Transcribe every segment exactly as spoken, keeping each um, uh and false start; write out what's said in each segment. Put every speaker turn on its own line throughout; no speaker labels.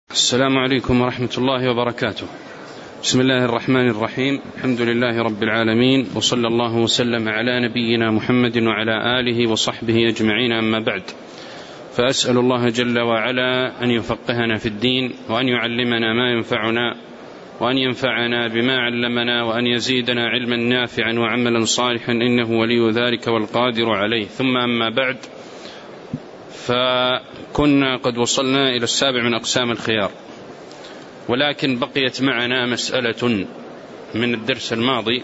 السلام عليكم ورحمة الله وبركاته. بسم الله الرحمن الرحيم. الحمد لله رب العالمين، وصلى الله وسلم على نبينا محمد وعلى آله وصحبه أجمعين، أما بعد، فأسأل الله جل وعلا أن يفقهنا في الدين، وأن يعلمنا ما ينفعنا، وأن ينفعنا بما علمنا، وأن يزيدنا علما نافعا وعملا صالحا، إنه ولي ذلك والقادر عليه. ثم أما بعد، فكنا قد وصلنا إلى السابع من أقسام الخيار، ولكن بقيت معنا مسألة من الدرس الماضي،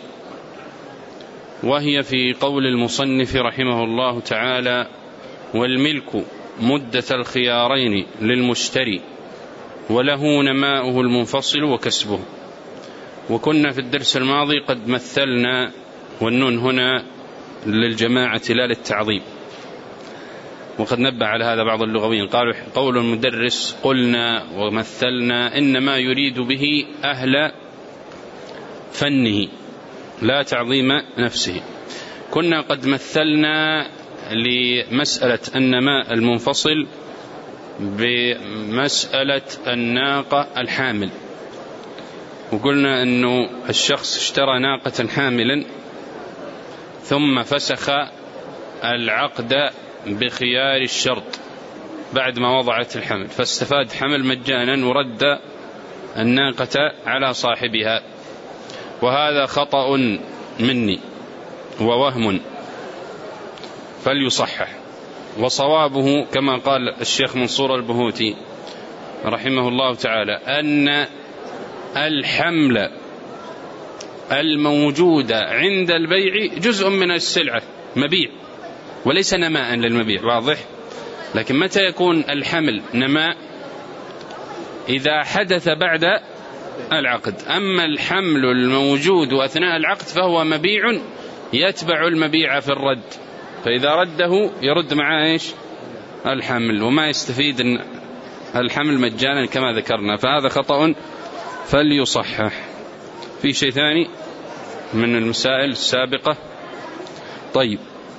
وهي في قول المصنف رحمه الله تعالى: والملك مدة الخيارين للمشتري، وله نماؤه المنفصل وكسبه. وكنا في الدرس الماضي قد مثلنا، والنون هنا للجماعة لا للتعظيم، وقد نبه على هذا بعض اللغويين، قالوا قول المدرس قلنا ومثلنا إنما يريد به أهل فنه لا تعظيم نفسه. كنا قد مثلنا لمسألة النماء المنفصل بمسألة الناقة الحامل، وقلنا أنه الشخص اشترى ناقة حاملا ثم فسخ العقد بخيار الشرط بعد ما وضعت الحمل، فاستفاد حمل مجانا ورد الناقة على صاحبها، وهذا خطأ مني ووهم فليصحح. وصوابه كما قال الشيخ منصور البهوتي رحمه الله تعالى أن الحمل الموجود عند البيع جزء من السلعة، مبيع وليس نماء للمبيع، واضح؟ لكن متى يكون الحمل نماء؟ إذا حدث بعد العقد. أما الحمل الموجود أثناء العقد فهو مبيع يتبع المبيع في الرد، فإذا رده يرد معه إيش؟ الحمل، وما يستفيد الحمل مجانا كما ذكرنا، فهذا خطأ فليصحح. في شيء ثاني من المسائل السابقة؟ طيب،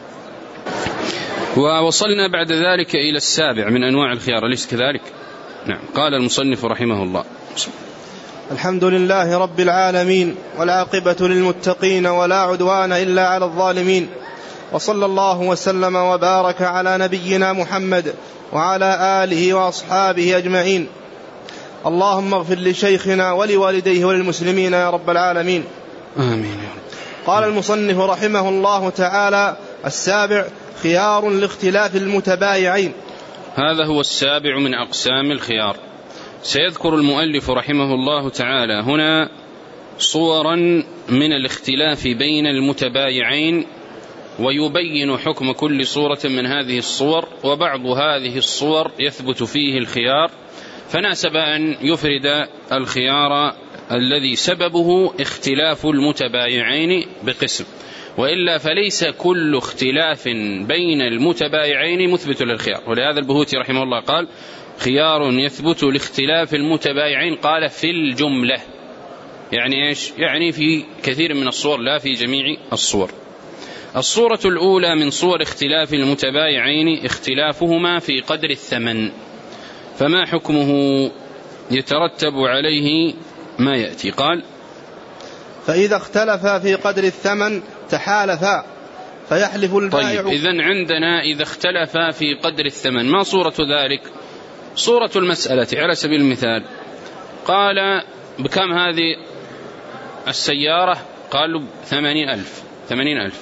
ووصلنا بعد ذلك إلى السابع من أنواع الخيار، أليس كذلك؟ نعم. قال المصنف رحمه الله:
الحمد لله رب العالمين، والعاقبة للمتقين، ولا عدوان إلا على الظالمين، وصلى الله وسلم وبارك على نبينا محمد وعلى آله وأصحابه أجمعين. اللهم اغفر لشيخنا ولوالديه وللمسلمين يا رب العالمين،
آمين يا رب.
قال المصنف رحمه الله تعالى: السابع خيار لاختلاف المتبايعين.
هذا هو السابع من أقسام الخيار. سيذكر المؤلف رحمه الله تعالى هنا صورا من الاختلاف بين المتبايعين، ويبين حكم كل صورة من هذه الصور، وبعض هذه الصور يثبت فيه الخيار، فناسب أن يفرد الخيار الذي سببه اختلاف المتبايعين بقسم، وإلا فليس كل اختلاف بين المتبايعين مثبت للخيار. ولهذا البهوتي رحمه الله قال: خيار يثبت لاختلاف المتبايعين، قال في الجملة، يعني إيش؟ يعني في كثير من الصور، لا في جميع الصور. الصورة الأولى من صور اختلاف المتبايعين اختلافهما في قدر الثمن، فما حكمه؟ يترتب عليه ما يأتي. قال:
فإذا اختلفا في قدر الثمن تحالفا فيحلف البائع.
طيب، إذن عندنا إذا اختلفا في قدر الثمن، ما صورة ذلك؟ صورة المسألة على سبيل المثال، قال: بكم هذه السيارة؟ قالوا ثمانين ألف. ثمانين ألف.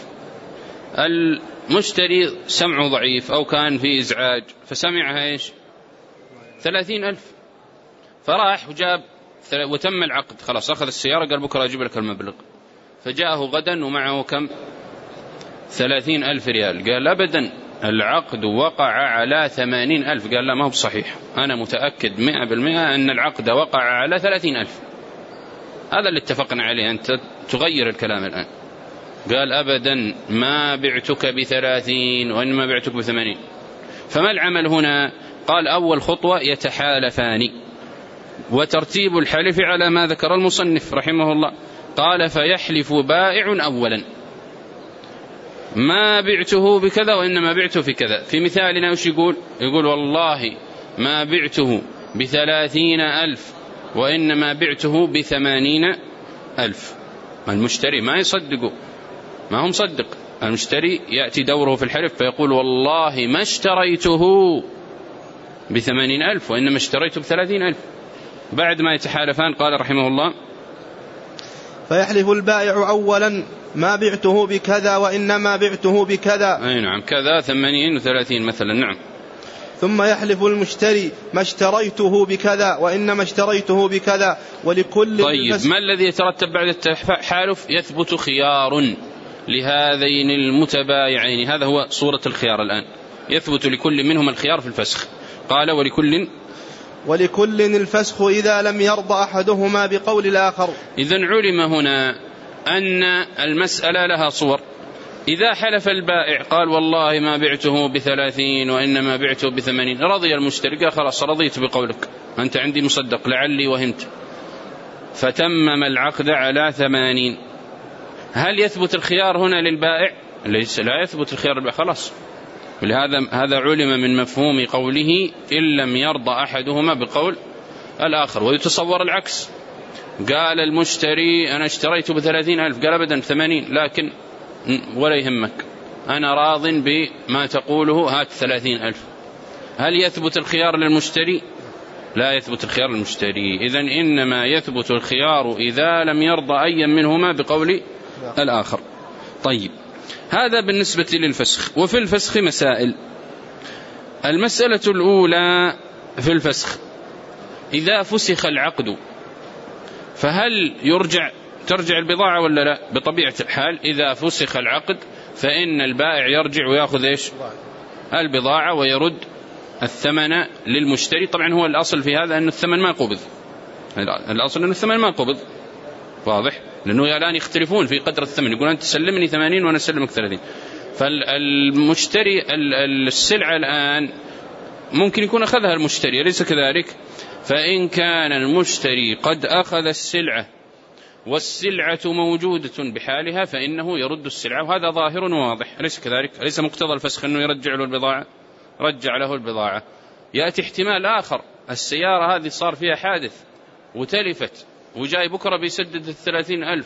المشتري سمعه ضعيف أو كان في إزعاج فسمعها إيش؟ ثلاثين ألف، فراح وجاب وتم العقد، خلاص أخذ السيارة، قال بكرة أجيب لك المبلغ، فجاءه غدا ومعه كم؟ ثلاثين ألف ريال. قال: أبدا، العقد وقع على ثمانين ألف. قال: لا، ما هو بصحيح، أنا متأكد مئة بالمئة أن العقد وقع على ثلاثين ألف، هذا اللي اتفقنا عليه، أنت تغير الكلام الآن. قال: أبدا، ما بعتك بثلاثين وإنما بعتك بثمانين. فما العمل هنا؟ قال: أول خطوة يتحالفان، وترتيب الحلف على ما ذكر المصنف رحمه الله. قال: فيحلف بائع أولا، ما بعته بكذا وإنما بعته في كذا. في مثالنا وش يقول؟ يقول: والله ما بعته بثلاثين ألف وإنما بعته بثمانين ألف. المشتري ما يصدقه، ما هو مصدق. المشتري يأتي دوره في الحلف فيقول والله ما اشتريته بثمانين ألف وإنما اشتريته بثلاثين ألف. بعد ما يتحالفان قال رحمه الله:
فيحلف البائع أولا ما بعته بكذا وإنما بعته بكذا.
أي نعم، كذا ثمانين وثلاثين مثلا. نعم.
ثم يحلف المشتري ما اشتريته بكذا وإنما اشتريته بكذا ولكل.
طيب، ما الذي يترتب بعد التحالف؟ يثبت خيار لهذين المتبايعين. هذا هو صورة الخيار الآن. يثبت لكل منهما الخيار في الفسخ. قال: ولكل
ولكل الفسخ إذا لم يرضى أحدهما بقول الآخر.
إذن علم هنا أن المسألة لها صور. إذا حلف البائع قال والله ما بعته بثلاثين وإنما بعته بثمانين، رضي المشتري قال خلاص رضيت بقولك، أنت عندي مصدق لعلي وهمت، فتمم العقد على ثمانين. هل يثبت الخيار هنا للبائع؟ ليس، لا يثبت الخيار للبائع، خلاص. ولهذا هذا علم من مفهوم قوله إن لم يرضى أحدهما بقول الآخر. ويتصور العكس، قال المشتري أنا اشتريت بثلاثين ألف، قال أبدا ثمانين، لكن ولا يهمك أنا راض بما تقوله، هات ثلاثين ألف. هل يثبت الخيار للمشتري؟ لا يثبت الخيار للمشتري. إذن إنما يثبت الخيار إذا لم يرضى أي منهما بقول الآخر. طيب، هذا بالنسبة للفسخ. وفي الفسخ مسائل. المسألة الأولى في الفسخ: إذا فسخ العقد فهل يرجع ترجع البضاعة ولا لا؟ بطبيعة الحال إذا فسخ العقد فإن البائع يرجع ويأخذ إيش؟ البضاعة ويرد الثمن للمشتري. طبعا هو الأصل في هذا أن الثمن ما قبض، الأصل أن الثمن ما قبض، واضح؟ لأنه الآن يختلفون في قدر الثمن، يقول أنت سلمني ثمانين وأنا سلمك ثلاثين. فالمشتري السلعة الآن ممكن يكون أخذها المشتري، أليس كذلك؟ فإن كان المشتري قد أخذ السلعة والسلعة موجودة بحالها فإنه يرد السلعة، وهذا ظاهر وواضح، أليس كذلك؟ أليس مقتضى الفسخ أنه يرجع له البضاعة؟ رجع له البضاعة. يأتي احتمال آخر، السيارة هذه صار فيها حادث وتلفت وجاي بكرة بيسدد الثلاثين ألف،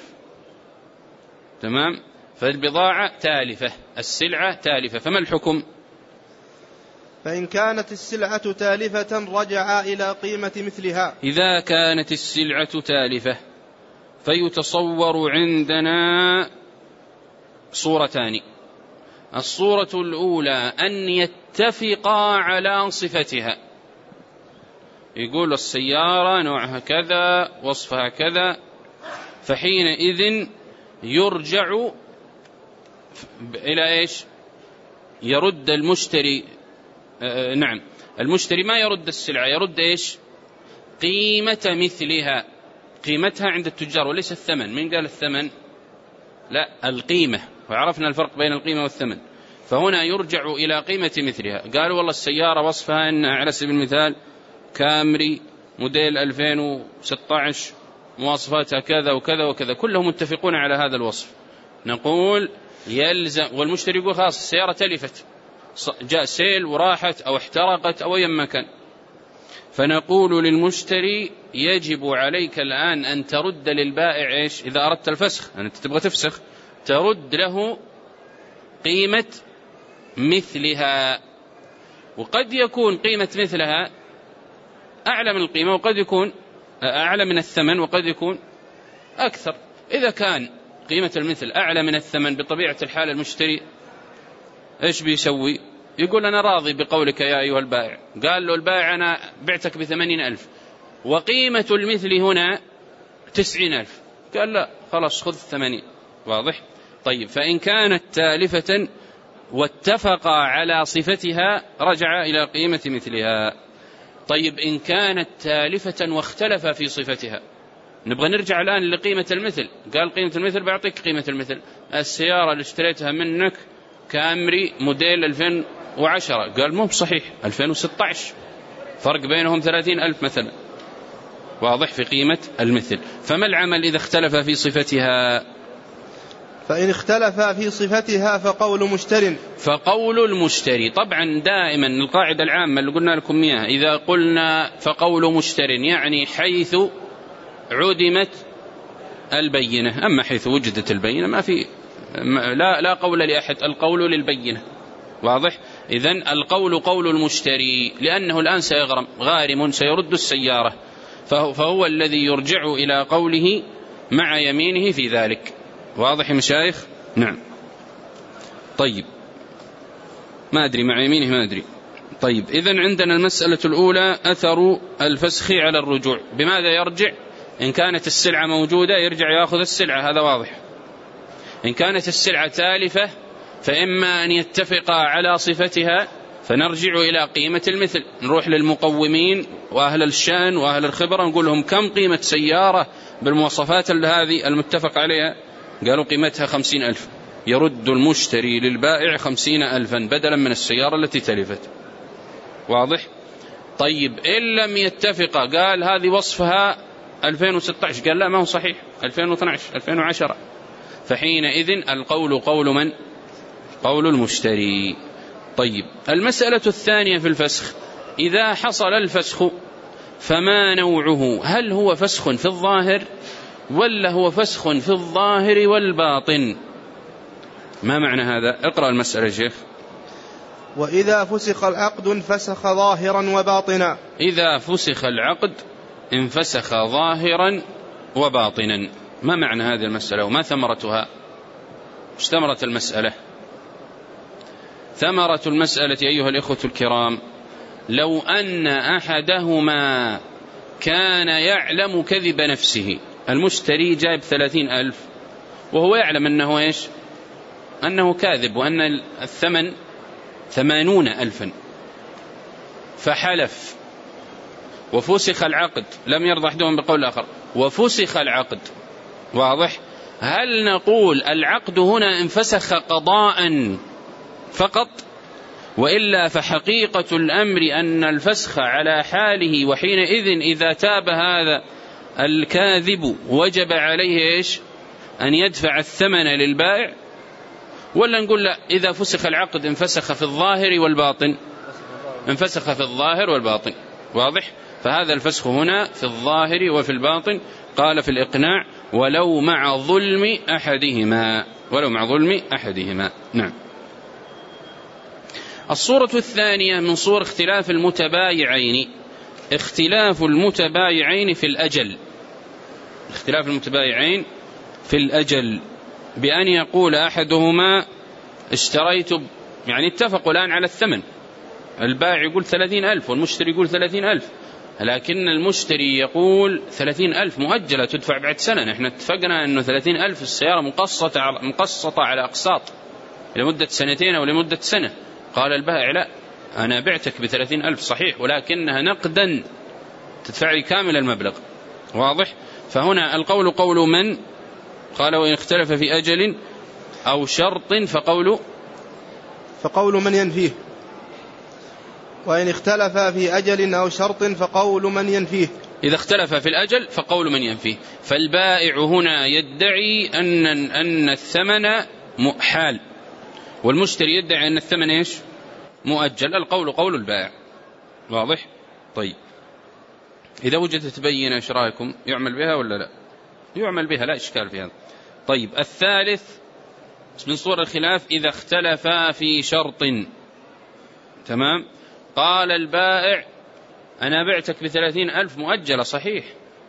تمام؟ فالبضاعة تالفة، السلعة تالفة، فما الحكم؟
فإن كانت السلعة تالفة رجع إلى قيمة مثلها. إذا
كانت السلعة تالفة فيتصور عندنا صورتان. الصورة الأولى أن يتفقا على صفتها، يقول السيارة نوعها كذا وصفها كذا، فحينئذ يرجع إلى إيش؟ يرد المشتري آه نعم المشتري ما يرد السلعة، يرد إيش؟ قيمة مثلها، قيمتها عند التجار وليس الثمن. من قال الثمن؟ لا، القيمة، وعرفنا الفرق بين القيمة والثمن. فهنا يرجع إلى قيمة مثلها. قالوا والله السيارة وصفها إن على سبيل المثال كامري موديل ألفين وستة عشر مواصفاتها كذا وكذا وكذا، كلهم متفقون على هذا الوصف. نقول يلزم، والمشتري يقول خلاص السيارة تلفت، جاء سيل وراحت أو احترقت أو أي مكان، فنقول للمشتري يجب عليك الآن أن ترد للبائع إيش؟ إذا أردت الفسخ، يعني أنت تبغى تفسخ، ترد له قيمة مثلها. وقد يكون قيمة مثلها أعلى من القيمة، وقد يكون أعلى من الثمن، وقد يكون أكثر. إذا كان قيمة المثل أعلى من الثمن بطبيعة الحال المشتري إيش بيسوي؟ يقول أنا راضي بقولك يا أيها البائع. قال له البائع أنا بعتك بثمانين ألف وقيمة المثل هنا تسعين ألف، قال لا خلاص خذ الثمانين، واضح؟ طيب، فإن كانت تالفة واتفقا على صفتها رجع إلى قيمة مثلها. طيب، إن كانت تالفة واختلف في صفتها، نبغى نرجع الآن لقيمة المثل. قال قيمة المثل بعطيك قيمة المثل، السيارة اللي اشتريتها منك كامري موديل ألفين وعشرة، قال مو بصحيح ألفين وستة عشر، فرق بينهم ثلاثين ألف مثلا، واضح؟ في قيمة المثل. فما العمل إذا اختلف في صفتها؟
فإن اختلفا في صفتها فقول مشتر.
فقول المشتري، طبعا دائما القاعدة العامة اللي قلنا لكم إياها، إذا قلنا فقول مشتر يعني حيث عدمت البينة، أما حيث وجدت البينة ما في لا, لا قول لأحد، القول للبينة. واضح؟ إذن القول قول المشتري، لأنه الآن سيغرم غارم سيرد السيارة، فهو, فهو الذي يرجع إلى قوله مع يمينه في ذلك. واضح يا مشايخ؟ نعم. طيب ما أدري مع يمينه ما أدري. طيب إذن عندنا المسألة الأولى أثر الفسخ على الرجوع. بماذا يرجع؟ إن كانت السلعة موجودة يرجع يأخذ السلعة، هذا واضح. إن كانت السلعة تالفة فإما أن يتفقا على صفتها فنرجع إلى قيمة المثل، نروح للمقومين وأهل الشأن وأهل الخبرة نقول لهم كم قيمة سيارة بالمواصفات هذه المتفق عليها؟ قالوا قيمتها خمسين ألف، يرد المشتري للبائع خمسين ألفا بدلا من السيارة التي تلفت. واضح؟ طيب إن لم يتفق، قال هذه وصفها ألفين وستة عشر، قال لا ما هو صحيح ألفين واثني عشر ألفين وعشرة، فحينئذ القول قول من؟ قول المشتري. طيب المسألة الثانية في الفسخ، إذا حصل الفسخ فما نوعه؟ هل هو فسخ في الظاهر ولا هو فسخ في الظاهر والباطن؟ ما معنى هذا؟ اقرأ المسألة يا شيخ.
وإذا فسخ العقد انفسخ ظاهرا وباطنا.
إذا فسخ العقد انفسخ ظاهرا وباطنا. ما معنى هذه المسألة وما ثمرتها؟ ايش ثمرة المسألة؟ ثمرة المسألة أيها الإخوة الكرام، لو أن أحدهما كان يعلم كذب نفسه، المشتري جايب ثلاثين ألف وهو يعلم أنه إيش؟ أنه كاذب وأن الثمن ثمانون ألفا، فحلف وفسخ العقد، لم يرضى أحدهم بقول الآخر وفسخ العقد. واضح؟ هل نقول العقد هنا انفسخ قضاء فقط، وإلا فحقيقة الأمر أن الفسخ على حاله، وحينئذ إذا تاب هذا الكاذب وجب عليه إيش؟ أن يدفع الثمن للبائع؟ ولا نقول لا، إذا فسخ العقد انفسخ في الظاهر والباطن؟ انفسخ في الظاهر والباطن. واضح؟ فهذا الفسخ هنا في الظاهر وفي الباطن. قال في الإقناع ولو مع ظلم أحدهما، ولو مع ظلم أحدهما. نعم. الصورة الثانية من صور اختلاف المتبايعين، اختلاف المتبايعين في الأجل. اختلاف المتبايعين في الأجل بأن يقول أحدهما اشتريت، يعني اتفقوا الآن على الثمن، البائع يقول ثلاثين ألف والمشتري يقول ثلاثين ألف، لكن المشتري يقول ثلاثين ألف مؤجلة تدفع بعد سنة، نحن اتفقنا أنه ثلاثين ألف السيارة مقسطة مقسطة على أقساط لمدة سنتين أو لمدة سنة. قال البائع لا، أنا بعتك بثلاثين ألف صحيح ولكنها نقدا تدفع لي كامل المبلغ. واضح؟ فهنا القول قول من؟ قال وإن اختلف في أجل أو شرط فقول
فقول من ينفيه. وإن اختلف في أجل أو شرط فقول من ينفيه.
إذا اختلف في الأجل فقول من ينفيه. فالبائع هنا يدعي أن أن الثمن محال، والمشتري يدعي أن الثمن إيش؟ مؤجل. القول قول البائع. واضح؟ طيب إذا وجدت بينة إيش رأيكم؟ يعمل بها ولا لا؟ يعمل بها، لا إشكال في هذا. طيب الثالث من صور الخلاف إذا اختلفا في شرط. تمام؟ قال البائع أنا بعتك بثلاثين ألف مؤجلة صحيح،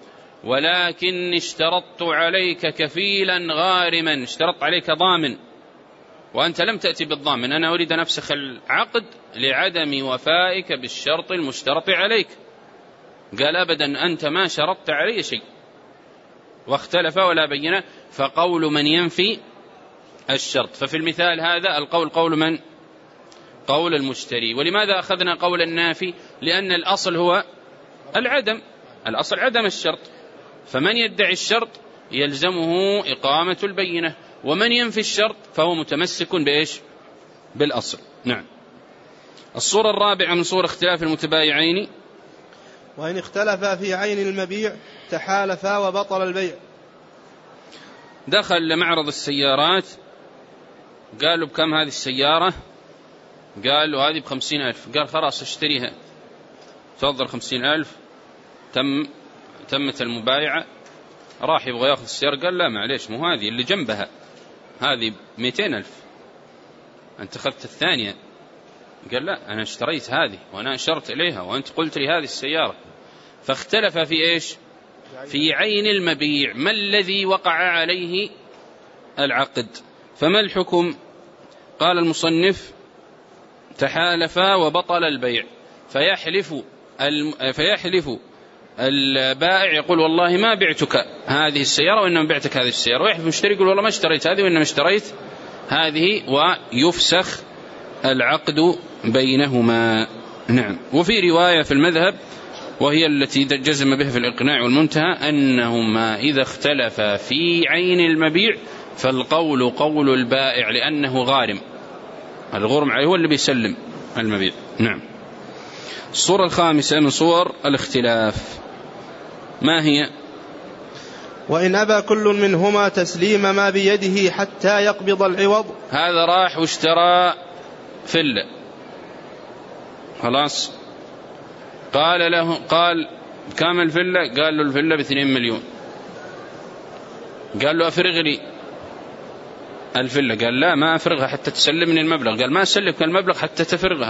ولكن اشترطت عليك كفيلا غارما، اشترطت عليك ضامن وأنت لم تأتي بالضامن، أنا أريد أن أفسخ العقد لعدم وفائك بالشرط المشترط عليك. قال أبدا أنت ما شرطت علي شيء، واختلف ولا بينة، فقول من ينفي الشرط. ففي المثال هذا القول قول من؟ قول المشتري. ولماذا أخذنا قول النافي؟ لأن الأصل هو العدم، الأصل عدم الشرط، فمن يدعي الشرط يلزمه إقامة البينة، ومن ينفي الشرط فهو متمسك بإيش؟ بالأصل. نعم. الصورة الرابعة من صور اختلاف المتبايعين
وإن اختلفا في عين المبيع تحالفا وبطل البيع.
دخل لمعرض السيارات، قالوا بكم هذه السيارة؟ قالوا هذه بخمسين ألف. قال خلاص اشتريها، تفضل خمسين ألف. تم تمت المبايعة. راح يبغى ياخذ السيارة، قال لا معليش، مو هذه اللي جنبها، هذه مئتين ألف، أنت أخذت الثانية. قال لا أنا اشتريت هذه وأنا أشرت إليها وأنت قلت لي هذه السيارة. فاختلف في إيش؟ في عين المبيع، ما الذي وقع عليه العقد؟ فما الحكم؟ قال المصنف تحالفا وبطل البيع، فيحلف فيحلف البائع يقول والله ما بعتك هذه السيارة وإنما بعتك هذه السيارة، ويحلف المشتري يقول والله ما اشتريت هذه وإنما اشتريت هذه، ويفسخ العقد بينهما. نعم. وفي رواية في المذهب وهي التي جزم بها في الإقناع والمنتهى أنهما إذا اختلفا في عين المبيع فالقول قول البائع لأنه غارم، الغرم عليه هو اللي بيسلم المبيع. نعم. الصورة الخامسة من صور الاختلاف ما هي؟
وإن أبى كل منهما تسليم ما بيده حتى يقبض العوض.
هذا راح واشترى فلة، خلاص، قال له قال كام الفلة؟ قال له الفلة باثنين مليون. قال له أفرغ لي الفلة. قال لا ما أفرغها حتى تسلمني المبلغ. قال ما أسلمك المبلغ حتى تفرغها.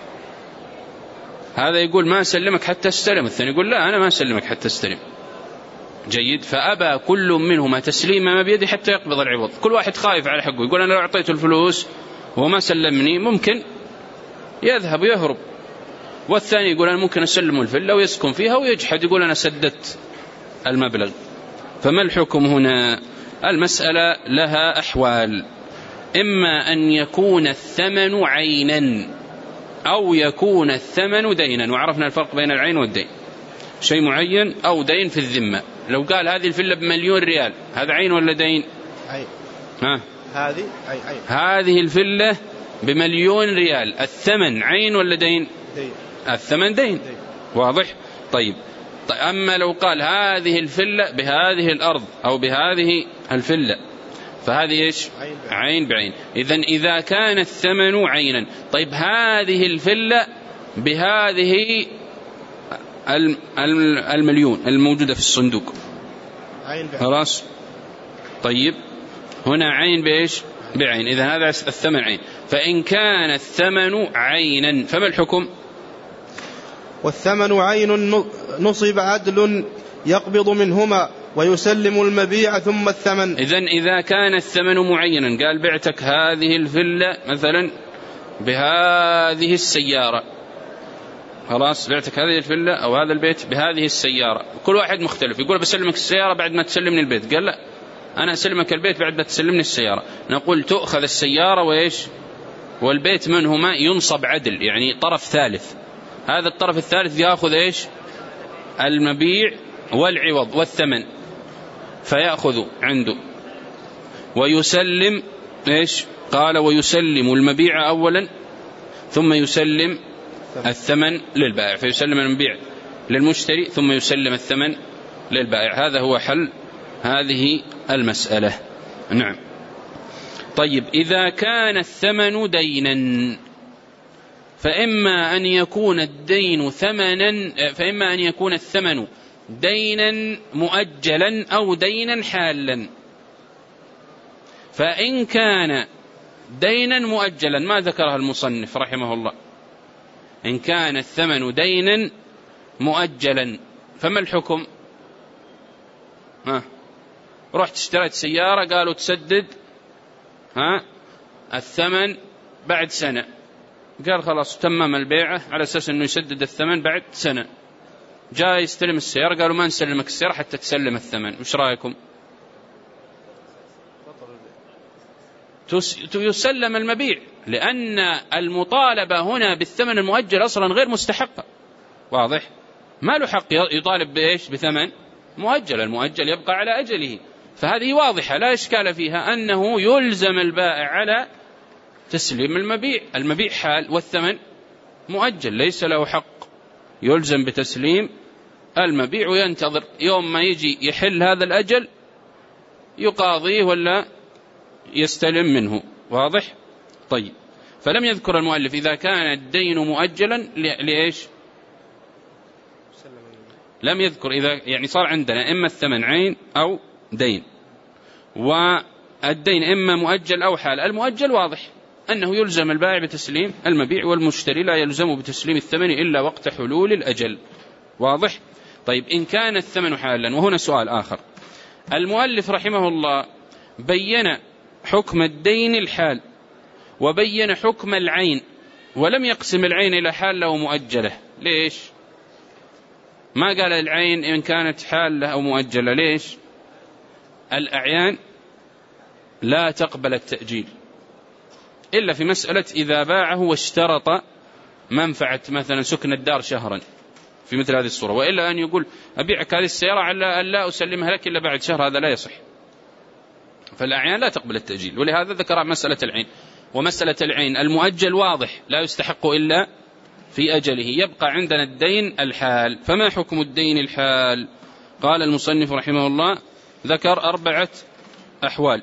هذا يقول ما أسلمك حتى استلم، الثاني يقول لا أنا ما أسلمك حتى استلم. جيد. فأبى كل منهما تسليم ما بيده حتى يقبض العوض. كل واحد خايف على حقه، يقول أنا لو أعطيته الفلوس وما سلمني ممكن يذهب ويهرب، والثاني يقول أنا ممكن أسلم الفلة ويسكن فيها ويجحد، يقول أنا سددت المبلغ. فما الحكم هنا؟ المسألة لها أحوال، إما أن يكون الثمن عينا أو يكون الثمن دينا، وعرفنا الفرق بين العين والدين، شيء معين أو دين في الذمة. لو قال هذه الفلة بمليون ريال، هذا عين ولا دين؟
عين.
ها؟
هذه عين. عين.
هذه الفلة بمليون ريال، الثمن عين ولا دين؟
دين.
الثمن دين, دين. واضح؟ طيب. طيب أما لو قال هذه الفلة بهذه الأرض أو بهذه الفلة فهذه إيش؟
عين,
عين بعين. إذن إذا كان الثمن عينا، طيب هذه الفلة بهذه المليون الموجودة في الصندوق،
عين بعين.
خلاص. طيب هنا عين بإيش؟ بعين. إذن هذا الثمن عين. فإن كان الثمن عينا فما الحكم؟
والثمن عين نصب عدل يقبض منهما ويسلم المبيع ثم الثمن.
إذن إذا كان الثمن معينا، قال بعتك هذه الفلة مثلا بهذه السيارة، خلاص بعتك هذه الفلة أو هذا البيت بهذه السيارة، كل واحد مختلف، يقول بسلمك السيارة بعد ما تسلمني البيت. قال لا أنا أسلمك البيت بعد ما تسلمني السيارة. نقول تؤخذ السيارة وإيش؟ والبيت منهما ينصب عدل، يعني طرف ثالث، هذا الطرف الثالث يأخذ إيش؟ المبيع والعوض والثمن، فيأخذ عنده ويسلم إيش؟ قال ويسلم المبيع أولا ثم يسلم الثمن للبائع، فيسلم المبيع للمشتري ثم يسلم الثمن للبائع. هذا هو حل هذه المسألة. نعم. طيب إذا كان الثمن دينا فإما أن يكون الدين ثمنا فإما أن يكون الثمن دينا مؤجلا أو دينا حالا. فإن كان دينا مؤجلا ما ذكرها المصنف رحمه الله، إن كان الثمن دينا مؤجلا فما الحكم؟ ها رحت اشتريت سيارة، قالوا تسدد ها الثمن بعد سنة، قال خلاص تمم البيعة على أساس أنه يسدد الثمن بعد سنة. جاء يستلم السيارة، قالوا ما نسلمك السيارة حتى تسلم الثمن. وش رأيكم؟ يسلم المبيع، لأن المطالبة هنا بالثمن المؤجل أصلا غير مستحقة. واضح؟ ما له حق يطالب بإيش؟ بثمن مؤجل، المؤجل يبقى على أجله. فهذه واضحة لا إشكال فيها أنه يلزم البائع على تسليم المبيع، المبيع حال والثمن مؤجل، ليس له حق، يلزم بتسليم المبيع وينتظر يوم ما يجي يحل هذا الأجل يقاضيه ولا يستلم منه. واضح؟ طيب، فلم يذكر المؤلف إذا كان الدين مؤجلا لإيش؟ لم يذكر إذا يعني صار عندنا إما الثمن عين أو دين، والدين إما مؤجل أو حال. المؤجل واضح أنه يلزم البائع بتسليم المبيع، والمشتري لا يلزم بتسليم الثمن إلا وقت حلول الأجل. واضح؟ طيب، إن كان الثمن حالا، وهنا سؤال آخر. المؤلف رحمه الله بين حكم الدين الحال وبين حكم العين، ولم يقسم العين إلى حالة ومؤجلة. ليش؟ ما قال العين إن كانت حالة أو مؤجلة. ليش؟ الأعيان لا تقبل التأجيل إلا في مسألة إذا باعه واشترط منفعة مثلا سكن الدار شهرا في مثل هذه الصورة، وإلا أن يقول أبيعك هذه السيارة على أن لا أسلمها لك إلا بعد شهر، هذا لا يصح. فالأعيان لا تقبل التأجيل، ولهذا ذكر مسألة العين. ومسألة العين المؤجل واضح لا يستحق إلا في أجله. يبقى عندنا الدين الحال. فما حكم الدين الحال؟ قال المصنف رحمه الله ذكر أربعة أحوال.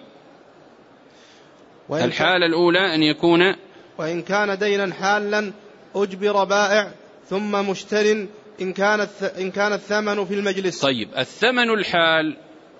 الحالة الأولى أن يكون
وإن كان دينا حالا أجبر بائع ثم مشتر إن كان إن كان الثمن في المجلس.
طيب، الثمن الحال،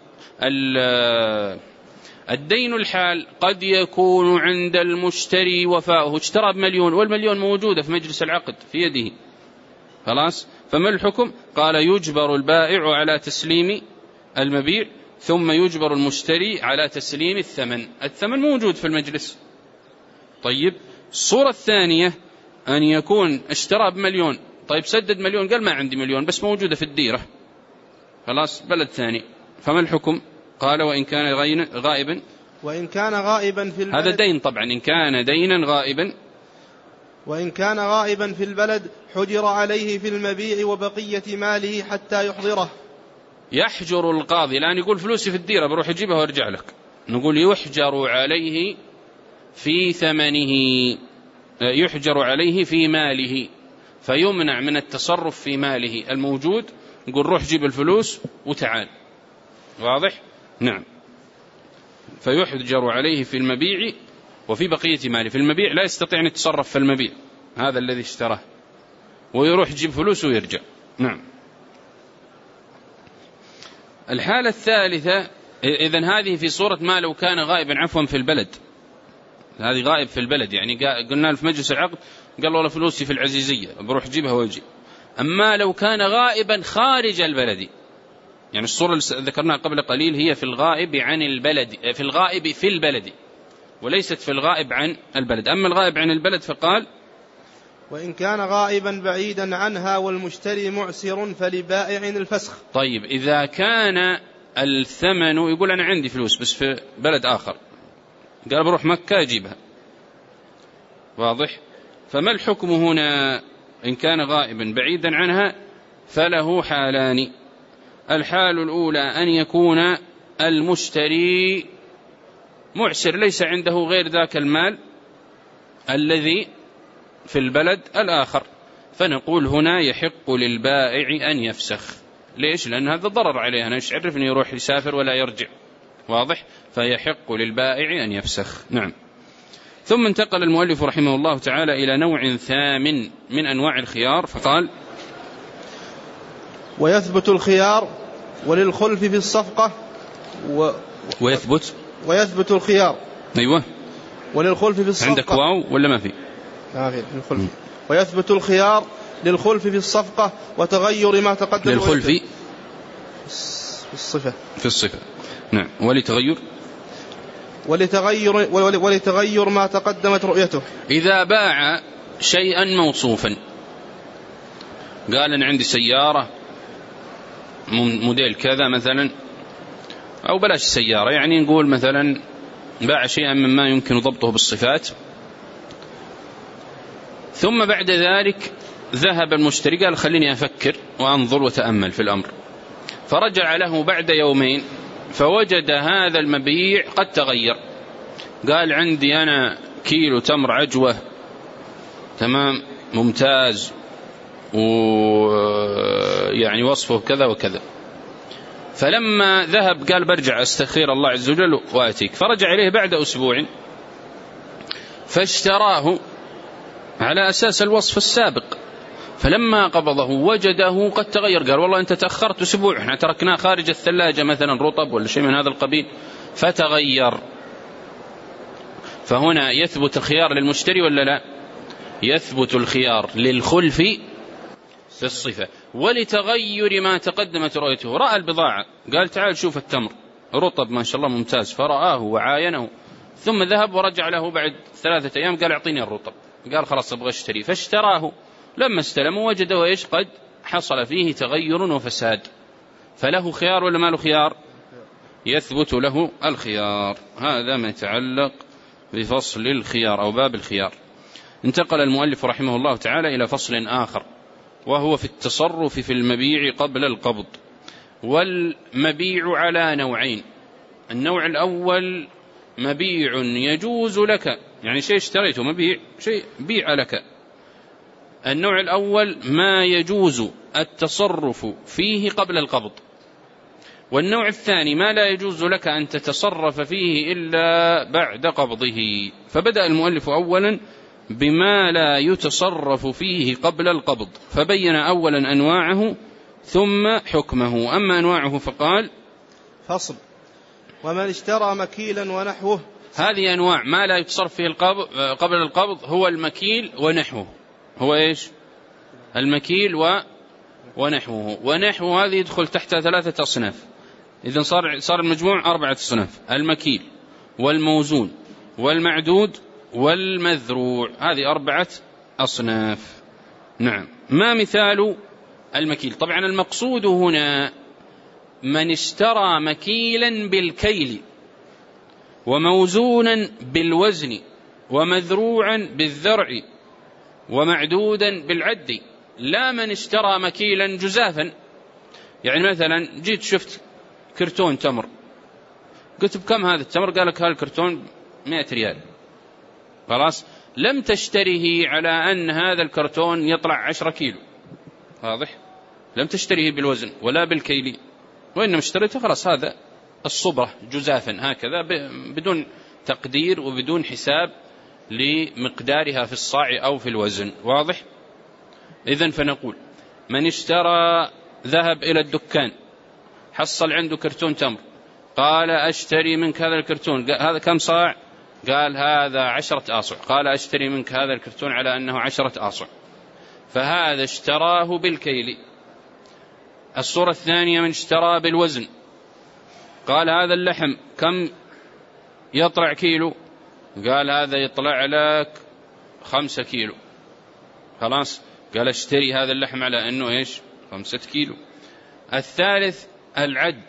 الدين الحال قد يكون عند المشتري وفاؤه، اشترى بمليون والمليون موجودة في مجلس العقد في يده، خلاص. فما الحكم؟ قال يجبر البائع على تسليم المبيع ثم يجبر المشتري على تسليم الثمن. الثمن موجود في المجلس. طيب، الصورة الثانية أن يكون اشترى بمليون، طيب سدد مليون، قال ما عندي مليون بس موجودة في الديرة، خلاص بلد ثاني. فما الحكم؟ قال وإن كان غائبا
وإن كان غائبا في البلد،
هذا دين طبعا، إن كان دينا غائبا
وإن كان غائبا في البلد حجر عليه في المبيع وبقية ماله حتى يحضره.
يحجر القاضي، الآن يقول فلوسي في الديرة بروح أجيبها وارجع لك، نقول يحجر عليه في ثمنه، يحجر عليه في ماله، فيمنع من التصرف في ماله الموجود. نقول روح جيب الفلوس وتعال. واضح؟ نعم. فيحجر عليه في المبيع وفي بقية ماله. في المبيع لا يستطيع أن يتصرف في المبيع، هذا الذي اشتراه، ويروح يجيب فلوس ويرجع. نعم. الحالة الثالثة، إذن هذه في صورة ما لو كان غائبا عفوا في البلد، هذه غائب في البلد، يعني قلنا له في مجلس العقد قال والله فلوسي في العزيزية بروح جيبها ويجي. أما لو كان غائبا خارج البلد، يعني الصورة اللي ذكرناها قبل قليل هي في الغائب عن البلد، في الغائب في البلد، وليست في الغائب عن البلد. أما الغائب عن البلد فقال
وإن كان غائبا بعيدا عنها والمشتري معسر فلبائع الفسخ.
طيب، إذا كان الثمن، يقول أنا عندي فلوس بس في بلد آخر، قال بروح مكة أجيبها، واضح؟ فما الحكم هنا؟ إن كان غائبا بعيدا عنها فله حالان. الحال الأولى أن يكون المشتري معسر، ليس عنده غير ذاك المال الذي في البلد الآخر، فنقول هنا يحق للبائع أن يفسخ. ليش؟ لأن هذا ضرر عليه، أنا إيش عرفني يروح يسافر ولا يرجع، واضح؟ فيحق للبائع أن يفسخ. نعم. ثم انتقل المؤلف رحمه الله تعالى إلى نوع ثامن من أنواع الخيار، فقال
ويثبت الخيار وللخلف في الصفقة و...
ويثبت
ويثبت الخيار،
أيوة،
وللخلف في الصفقة.
عندك واو ولا ما في؟
ما في الخلف. ويثبت الخيار للخلف في الصفقة وتغير ما تقدم.
للخلف في
الصفة
في الصفة. نعم. ولتغير
ولتغير ولتغير ما تقدمت رؤيته.
إذا باع شيئا موصوفا، قال أنا عندي سيارة موديل كذا مثلا، أو بلاش سيارة، يعني نقول مثلا باع شيئا مما يمكن ضبطه بالصفات، ثم بعد ذلك ذهب المشتري قال خليني أفكر وأنظر وتأمل في الأمر، فرجع له بعد يومين فوجد هذا المبيع قد تغير، قال عندي أنا كيلو تمر عجوة تمام ممتاز ويعني وصفه كذا وكذا، فلما ذهب قال برجع أستخير الله عز وجل وأتيك، فرجع إليه بعد أسبوع فاشتراه على أساس الوصف السابق، فلما قبضه وجده قد تغير، قال والله أنت تأخرت أسبوع، احنا تركناه خارج الثلاجة مثلا رطب ولا شيء من هذا القبيل فتغير. فهنا يثبت الخيار للمشتري ولا لا؟ يثبت الخيار للخلف في الصفة ولتغير ما تقدمت رؤيته. رأى البضاعة قال تعال شوف التمر رطب ما شاء الله ممتاز، فرآه وعاينه، ثم ذهب ورجع له بعد ثلاثة أيام قال اعطيني الرطب، قال خلاص أبغى اشتري، فاشتراه. لما استلمه وجده ايش؟ قد حصل فيه تغير وفساد، فله خيار ولا ما له خيار؟ يثبت له الخيار. هذا ما يتعلق بفصل الخيار أو باب الخيار. انتقل المؤلف رحمه الله تعالى إلى فصل آخر، وهو في التصرف في المبيع قبل القبض. والمبيع على نوعين: النوع الأول مبيع يجوز لك، يعني شيء اشتريته مبيع، شيء بيع لك. النوع الأول ما يجوز التصرف فيه قبل القبض. والنوع الثاني ما لا يجوز لك أن تتصرف فيه إلا بعد قبضه. فبدأ المؤلف أولا بما لا يتصرف فيه قبل القبض، فبين أولا أنواعه ثم حكمه. أما أنواعه فقال:
فصل: ومن اشترى مكيلا ونحوه.
هذه أنواع ما لا يتصرف فيه القبض قبل القبض، هو المكيل ونحوه. هو إيش؟ المكيل و... ونحوه. ونحوه هذه يدخل تحت ثلاثة أصناف. إذن صار صار المجموع أربعة أصناف: المكيل والموزون والمعدود والمذروع. هذه أربعة أصناف. نعم. ما مثال المكيل؟ طبعا المقصود هنا من اشترى مكيلا بالكيل وموزونا بالوزن ومذروعا بالذرع ومعدودا بالعد، لا من اشترى مكيلا جزافا. يعني مثلا جيت شفت كرتون تمر، قلت بكم هذا التمر؟ قال لك هذا الكرتون مئة ريال، خلاص لم تشتريه على أن هذا الكرتون يطلع عشرة كيلو، واضح؟ لم تشتريه بالوزن ولا بالكيل، وإنما اشتريته خلاص هذا الصبرة جزافا هكذا بدون تقدير وبدون حساب لمقدارها في الصاع أو في الوزن، واضح؟ إذن فنقول من اشترى ذهب إلى الدكان حصل عنده كرتون تمر، قال أشتري منك هذا الكرتون، هذا كم صاع؟ قال هذا عشرة آصع، قال أشتري منك هذا الكرتون على أنه عشرة آصع، فهذا اشتراه بالكيل. الصورة الثانية من اشترى بالوزن، قال هذا اللحم كم يطلع كيلو؟ قال هذا يطلع لك خمسة كيلو، خلاص قال اشتري هذا اللحم على أنه إيش؟ خمسة كيلو. الثالث العد،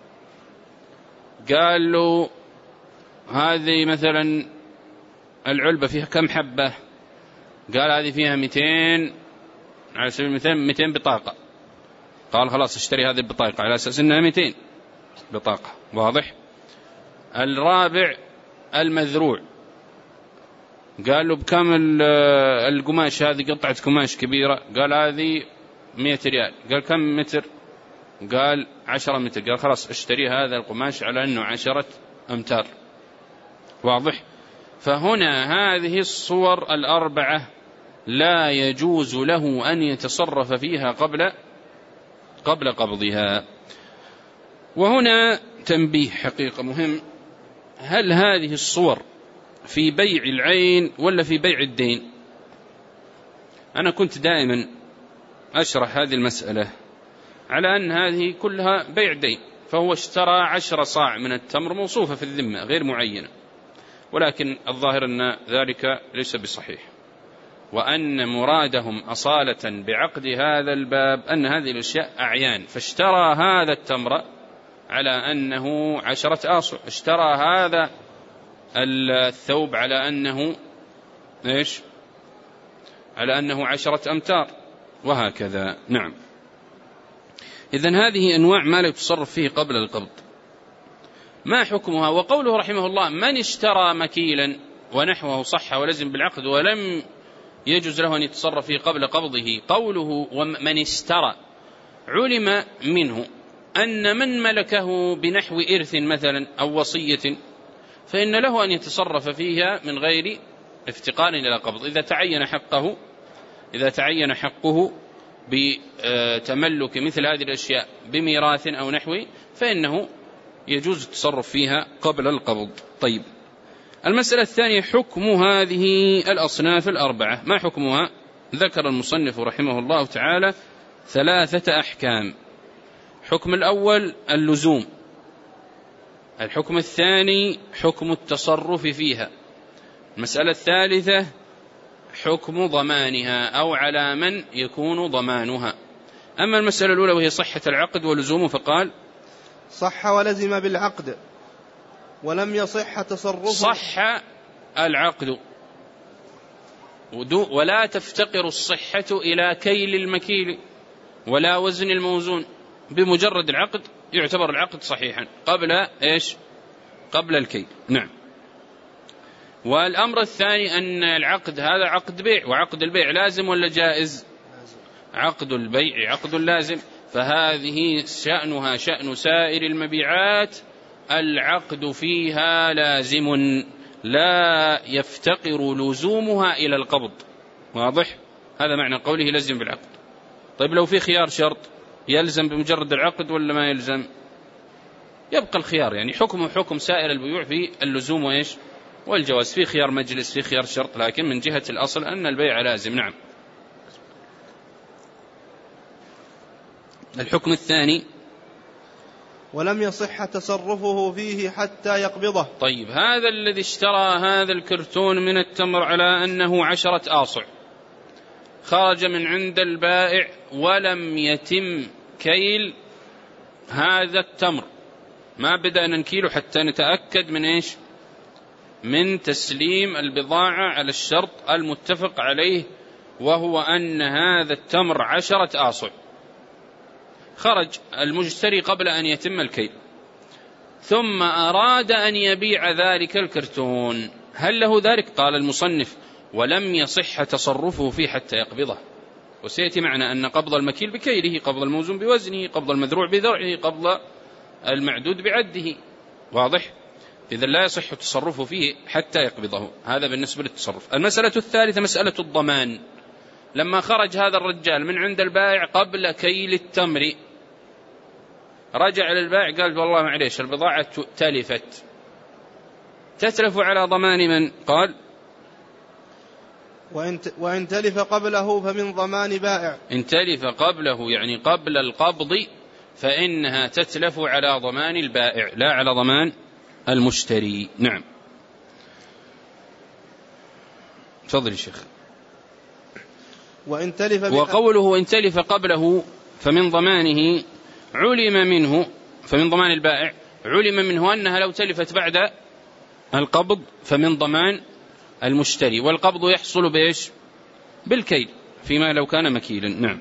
قال له هذه مثلا العلبة فيها كم حبة؟ قال هذه فيها مئتين، على سبيل المثال مئتين بطاقة، قال خلاص اشتري هذه البطاقة على أساس أنها مئتين بطاقة، واضح؟ الرابع المذروع، قال له بكم القماش هذه؟ قطعة قماش كبيرة، قال هذه مئة ريال، قال كم متر؟ قال عشرة متر، قال خلاص اشتري هذا القماش على أنه عشرة أمتار، واضح؟ فهنا هذه الصور الأربعة لا يجوز له أن يتصرف فيها قبل قبل قبضها. وهنا تنبيه حقيقة مهم: هل هذه الصور في بيع العين ولا في بيع الدين؟ أنا كنت دائما أشرح هذه المسألة على أن هذه كلها بيع دين، فهو اشترى عشر صاع من التمر موصوفة في الذمة غير معينة، ولكن الظاهر أن ذلك ليس بصحيح، وأن مرادهم أصالة بعقد هذا الباب أن هذه الأشياء أعيان، فاشترى هذا التمر على أنه عشرة آصع، اشترى هذا الثوب على أنه إيش؟ على أنه عشرة أمتار، وهكذا. نعم. إذن هذه أنواع ما لا يتصرف فيه قبل القبض. ما حكمها؟ وقوله رحمه الله من اشترى مكيلا ونحوه صح ولزم بالعقد ولم يجوز له أن يتصرف فيه قبل قبضه. قوله ومن اشترى علم منه أن من ملكه بنحو إرث مثلا أو وصية فإن له أن يتصرف فيها من غير افتقار إلى قبض. إذا تعين حقه إذا تعين حقه بتملك مثل هذه الأشياء بميراث أو نحوه فإنه يجوز التصرف فيها قبل القبض. طيب، المسألة الثانية حكم هذه الأصناف الأربعة. ما حكمها؟ ذكر المصنف رحمه الله تعالى ثلاثة أحكام. حكم الأول اللزوم، الحكم الثاني حكم التصرف فيها، المسألة الثالثة حكم ضمانها أو على من يكون ضمانها. أما المسألة الأولى وهي صحة العقد ولزومه فقال
صح ولزم بالعقد ولم يصح تصرفه.
صح العقد ولا تفتقر الصحة إلى كيل المكيل ولا وزن الموزون، بمجرد العقد يعتبر العقد صحيحا قبل إيش؟ قبل الكيل. نعم. والأمر الثاني أن العقد هذا عقد بيع، وعقد البيع لازم ولا جائز؟ عقد البيع عقد لازم، فهذه شأنها شأن سائر المبيعات، العقد فيها لازم لا يفتقر لزومها إلى القبض. واضح؟ هذا معنى قوله لزم بالعقد. طيب لو في خيار شرط يلزم بمجرد العقد ولا ما يلزم؟ يبقى الخيار، يعني حكمه حكم سائر البيوع في اللزوم وإيش؟ والجواز، في خيار مجلس في خيار شرط، لكن من جهة الأصل أن البيع لازم. نعم. الحكم الثاني
ولم يصح تصرفه فيه حتى يقبضه.
طيب، هذا الذي اشترى هذا الكرتون من التمر على أنه عشرة آصع، خرج من عند البائع ولم يتم كيل هذا التمر، ما بدأ ننكيله حتى نتأكد من إيش؟ من تسليم البضاعة على الشرط المتفق عليه، وهو أن هذا التمر عشرة آصع. خرج المشتري قبل أن يتم الكيل، ثم أراد أن يبيع ذلك الكرتون، هل له ذلك؟ قال المصنف ولم يصح تصرفه فيه حتى يقبضه. وسيأتي معنا أن قبض المكيل بكيله، قبض الموزون بوزنه، قبض المذروع بذرعه، قبض المعدود بعده. واضح؟ إذا لا يصح تصرفه فيه حتى يقبضه. هذا بالنسبة للتصرف. المسألة الثالثة مسألة الضمان. لما خرج هذا الرجال من عند البائع قبل كيل التمر، رجع للبائع قال والله معليش البضاعة تلفت، تتلف على ضمان من؟ قال
وإن تلف قبله فمن ضمان بائع.
إن تلف قبله يعني قبل القبض فإنها تتلف على ضمان البائع لا على ضمان المشتري. نعم. تفضل يا شيخ.
وإن تلف
وقوله إن تلف قبله فمن ضمانه علم منه، فمن ضمان البائع علم منه أنها لو تلفت بعد القبض فمن ضمان المشتري، والقبض يحصل بإيش؟ بالكيل فيما لو كان مكيلا. نعم.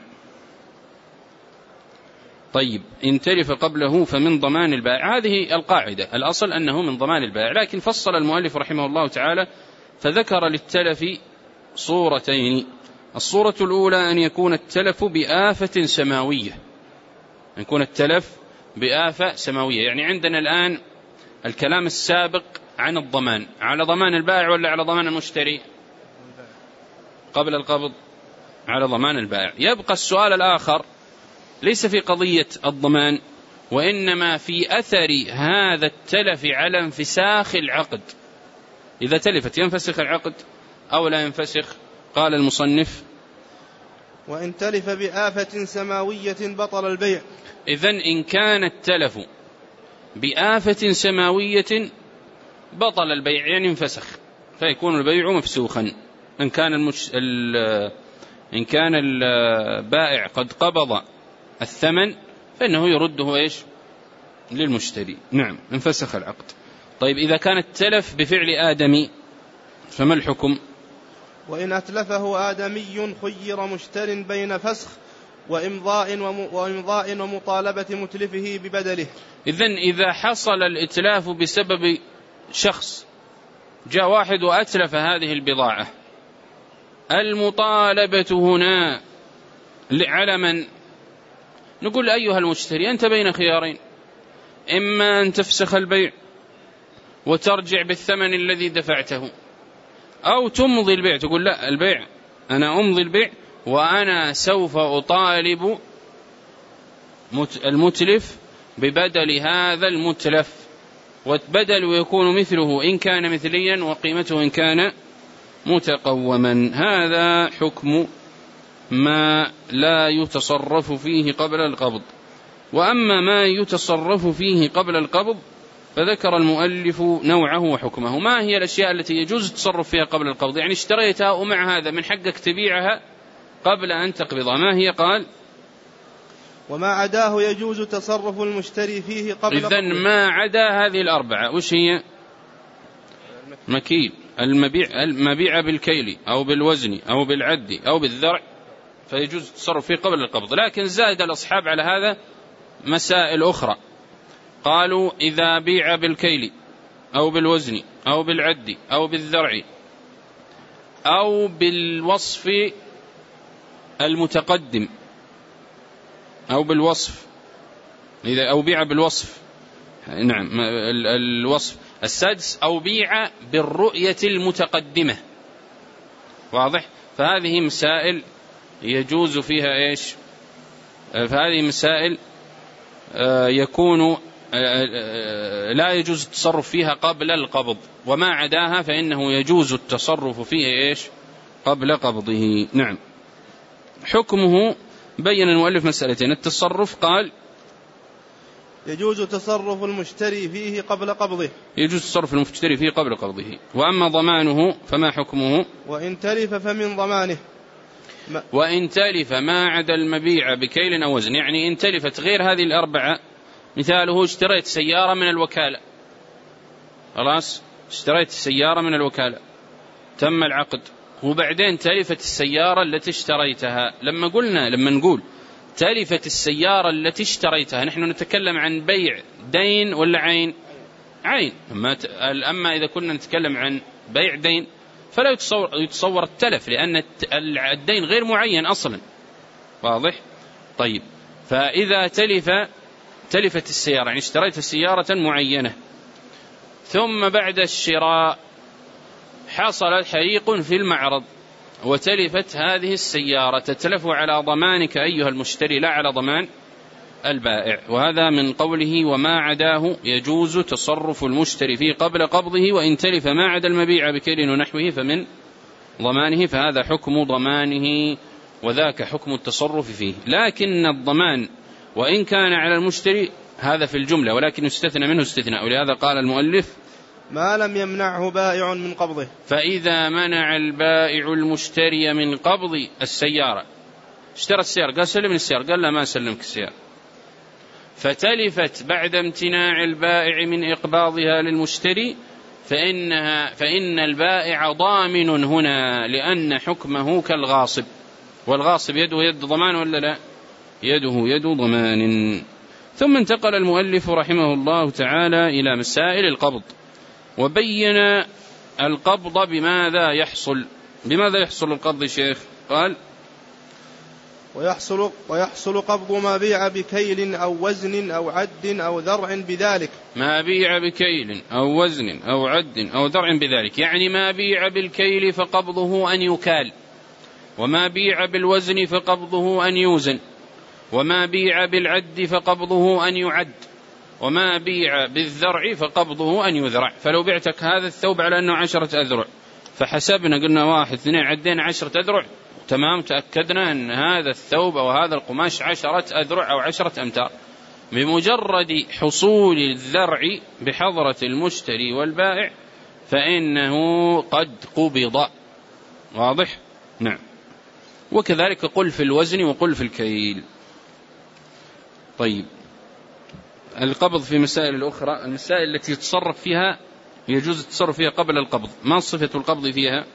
طيب، إن تلف قبله فمن ضمان البائع، هذه القاعدة، الأصل أنه من ضمان البائع، لكن فصل المؤلف رحمه الله تعالى فذكر للتلف صورتين. الصورة الأولى أن يكون التلف بآفة سماوية، أن يكون التلف بآفة سماوية. يعني عندنا الآن الكلام السابق عن الضمان على ضمان البائع ولا على ضمان المشتري؟ قبل القبض على ضمان البائع. يبقى السؤال الآخر ليس في قضية الضمان، وإنما في أثر هذا التلف على انفساخ العقد. إذا تلفت ينفسخ العقد أو لا ينفسخ؟ قال المصنف
وإن تلف بآفة سماوية بطل البيع.
إذن إن كان التلف بآفة سماوية بطل البيع، يعني انفسخ، فيكون البيع مفسوخا. إن كان المش... ال... إن كان البائع قد قبض الثمن فإنه يرده إيش؟ للمشتري. نعم، انفسخ العقد. طيب، إذا كان التلف بفعل آدمي فما الحكم؟
وإن أتلفه آدمي خير مشتر بين فسخ وإمضاء, وإمضاء ومطالبة متلفه ببدله.
إذن إذا حصل الإتلاف بسبب شخص، جاء واحد وأتلف هذه البضاعة، المطالبة هنا على من؟ نقول أيها المشتري أنت بين خيارين، إما أن تفسخ البيع وترجع بالثمن الذي دفعته، أو تمضي البيع، تقول لا البيع أنا أمضي البيع وأنا سوف أطالب المتلف ببدل هذا المتلف، والبدل يكون مثله إن كان مثليا وقيمته إن كان متقوما. هذا حكم ما لا يتصرف فيه قبل القبض. وأما ما يتصرف فيه قبل القبض فذكر المؤلف نوعه وحكمه. ما هي الأشياء التي يجوز التصرف فيها قبل القبض؟ يعني اشتريتها ومع هذا من حقك تبيعها قبل أن تقبضها، ما هي؟ قال
وما عداه يجوز تصرف المشتري فيه قبل قبضه.
إذن ما عدا هذه الأربعة وش هي؟ مكيل، المبيع, المبيع بالكيل أو بالوزن أو بالعد أو بالذرع فيجوز التصرف فيه قبل القبض. لكن زاد الأصحاب على هذا مسائل أخرى، قالوا إذا بيع بالكيل أو بالوزن أو بالعد أو بالذرع أو بالوصف المتقدم أو بالوصف، إذا أو بيع بالوصف، نعم الوصف السادس، أو بيع بالرؤية المتقدمة، واضح؟ فهذه مسائل يجوز فيها إيش؟ فهذه مسائل يكون لا يجوز التصرف فيها قبل القبض، وما عداها فإنه يجوز التصرف فيه إيش؟ قبل قبضه. نعم. حكمه بين المؤلف مسألتين. التصرف قال
يجوز تصرف المشتري فيه قبل قبضه،
يجوز تصرف المشتري فيه قبل قبضه. وأما ضمانه فما حكمه؟
وإن تلف فمن ضمانه. ما
وإن تلف ما عدا المبيع بكيل أو وزن، يعني إن تلفت غير هذه الأربعة، مثاله اشتريت سيارة من الوكالة، خلاص اشتريت السيارة من الوكالة، تم العقد، وبعدين تلفت السيارة التي اشتريتها. لما قلنا لما نقول تلفت السيارة التي اشتريتها، نحن نتكلم عن بيع دين ولا عين؟ عين. أما إذا كنا نتكلم عن بيع دين فلا يتصور, يتصور التلف، لأن الدين غير معين أصلا، واضح؟ طيب، فإذا تلف تلفت السيارة، يعني اشتريت سيارة معينة، ثم بعد الشراء حصل حريق في المعرض وتلفت هذه السيارة، تتلف على ضمانك أيها المشتري لا على ضمان البائع. وهذا من قوله وما عداه يجوز تصرف المشتري فيه قبل قبضه، وإن تلف ما عدا المبيع بكيل ونحوه فمن ضمانه، فهذا حكم ضمانه وذاك حكم التصرف فيه. لكن الضمان وإن كان على المشتري هذا في الجملة، ولكن يستثنى منه استثناء، ولهذا قال المؤلف
ما لم يمنعه بائع من قبضه.
فإذا منع البائع المشتري من قبض السيارة، اشترى السيارة قال سلم السيارة، قال لا ما سلمك السيارة، فتلفت بعد امتناع البائع من إقباضها للمشتري، فإنها فإن البائع ضامن هنا، لأن حكمه كالغاصب، والغاصب يده يد ضمان ولا لا؟ يده يد ضمان. ثم انتقل المؤلف رحمه الله تعالى إلى مسائل القبض، وبين القبض بماذا يحصل. بماذا يحصل القبض شيخ؟ قال
ويحصل, ويحصل قبض ما بيع بكيل أو وزن أو عد أو ذرع بذلك.
ما بيع بكيل أو وزن أو عد أو ذرع بذلك، يعني ما بيع بالكيل فقبضه أن يكال، وما بيع بالوزن فقبضه أن يوزن، وما بيع بالعد فقبضه أن يعد، وما بيع بالذرع فقبضه أن يذرع. فلو بعتك هذا الثوب على أنه عشرة أذرع، فحسبنا قلنا واحد اثنين عدينا عشرة أذرع، تمام، تأكدنا أن هذا الثوب أو هذا القماش عشرة أذرع أو عشرة أمتار، بمجرد حصول الذرع بحضرة المشتري والبائع فإنه قد قبض، واضح؟ نعم. وكذلك قل في الوزن وقل في الكيل. طيب، القبض في مسائل الأخرى، المسائل التي يتصرف فيها يجوز التصرف فيها قبل القبض، ما صفة القبض فيها؟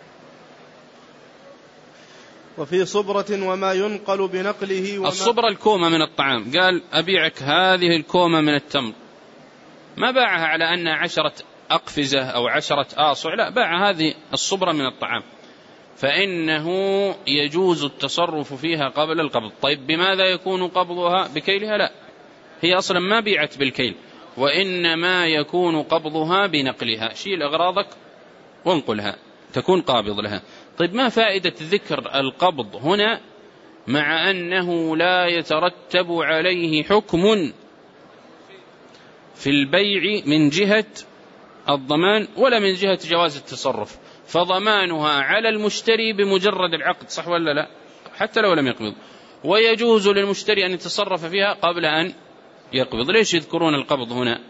وفي صبرة وما ينقل بنقله. وما
الصبرة الكومة من الطعام، قال أبيعك هذه الكومة من التمر، ما باعها على أنها عشرة أقفزة أو عشرة آصع، لا، باع هذه الصبرة من الطعام. فإنه يجوز التصرف فيها قبل القبض. طيب بماذا يكون قبضها؟ بكيلها؟ لا، هي أصلا ما بيعت بالكيل، وإنما يكون قبضها بنقلها. شيل أغراضك وانقلها تكون قابض لها. طيب ما فائدة ذكر القبض هنا مع أنه لا يترتب عليه حكم في البيع من جهة الضمان ولا من جهة جواز التصرف؟ فضمانها على المشتري بمجرد العقد، صح ولا لا؟ حتى لو لم يقبض، ويجوز للمشتري أن يتصرف فيها قبل أن يقبض. ليش يذكرون القبض هنا؟